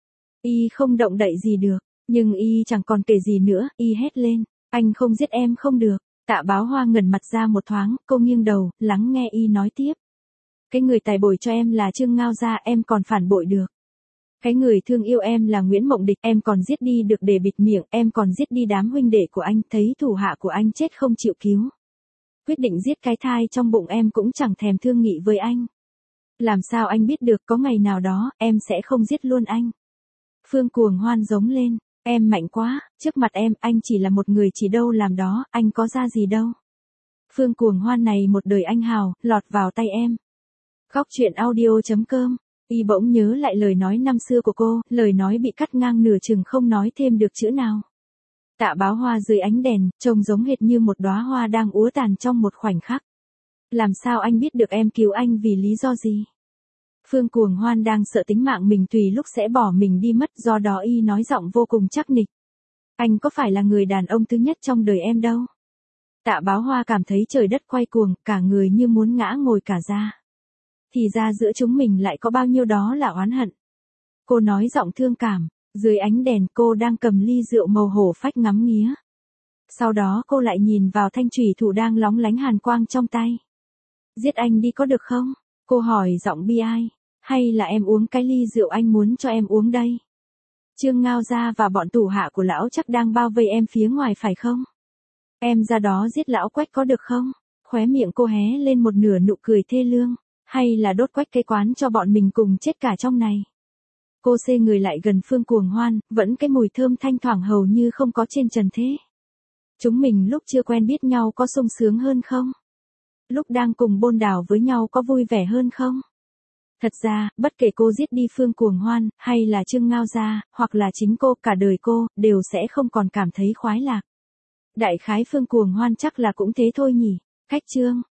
Y không động đậy gì được, nhưng y chẳng còn kể gì nữa, y hét lên, anh không giết em không được. Tạ Báo Hoa ngẩn mặt ra một thoáng, cô nghiêng đầu, lắng nghe y nói tiếp. Cái người tài bồi cho em là Trương Ngao Gia, em còn phản bội được. Cái người thương yêu em là Nguyễn Mộng Địch, em còn giết đi được để bịt miệng, em còn giết đi đám huynh đệ của anh, thấy thủ hạ của anh chết không chịu cứu. Quyết định giết cái thai trong bụng em cũng chẳng thèm thương nghị với anh. Làm sao anh biết được có ngày nào đó, em sẽ không giết luôn anh. Phương Cuồng Hoan giống lên, em mạnh quá, trước mặt em, anh chỉ là một người chỉ đâu làm đó, anh có ra gì đâu. Phương Cuồng Hoan này một đời anh hào, lọt vào tay em. Góc truyện audio.com. Y bỗng nhớ lại lời nói năm xưa của cô, lời nói bị cắt ngang nửa chừng không nói thêm được chữ nào. Tạ Báo Hoa dưới ánh đèn, trông giống hệt như một đóa hoa đang úa tàn trong một khoảnh khắc. Làm sao anh biết được em cứu anh vì lý do gì? Phương Cuồng Hoan đang sợ tính mạng mình tùy lúc sẽ bỏ mình đi mất, do đó y nói giọng vô cùng chắc nịch. Anh có phải là người đàn ông thứ nhất trong đời em đâu. Tạ Báo Hoa cảm thấy trời đất quay cuồng, cả người như muốn ngã ngồi cả ra. Thì ra giữa chúng mình lại có bao nhiêu đó là oán hận. Cô nói giọng thương cảm, dưới ánh đèn cô đang cầm ly rượu màu hổ phách ngắm nghía. Sau đó cô lại nhìn vào thanh chủy thủ đang lóng lánh hàn quang trong tay. Giết anh đi có được không? Cô hỏi giọng bi ai. Hay là em uống cái ly rượu anh muốn cho em uống đây? Trương Ngao Gia và bọn thủ hạ của lão chắc đang bao vây em phía ngoài phải không? Em ra đó giết lão Quách có được không? Khóe miệng cô hé lên một nửa nụ cười thê lương. Hay là đốt Quách cái quán cho bọn mình cùng chết cả trong này? Cô xê người lại gần Phương Cuồng Hoan, vẫn cái mùi thơm thanh thoảng hầu như không có trên trần thế. Chúng mình lúc chưa quen biết nhau có sung sướng hơn không? Lúc đang cùng bôn đảo với nhau có vui vẻ hơn không? Thật ra, bất kể cô giết đi Phương Cuồng Hoan, hay là Trương Ngao Gia, hoặc là chính cô, cả đời cô, đều sẽ không còn cảm thấy khoái lạc. Đại khái Phương Cuồng Hoan chắc là cũng thế thôi nhỉ. Cách chương.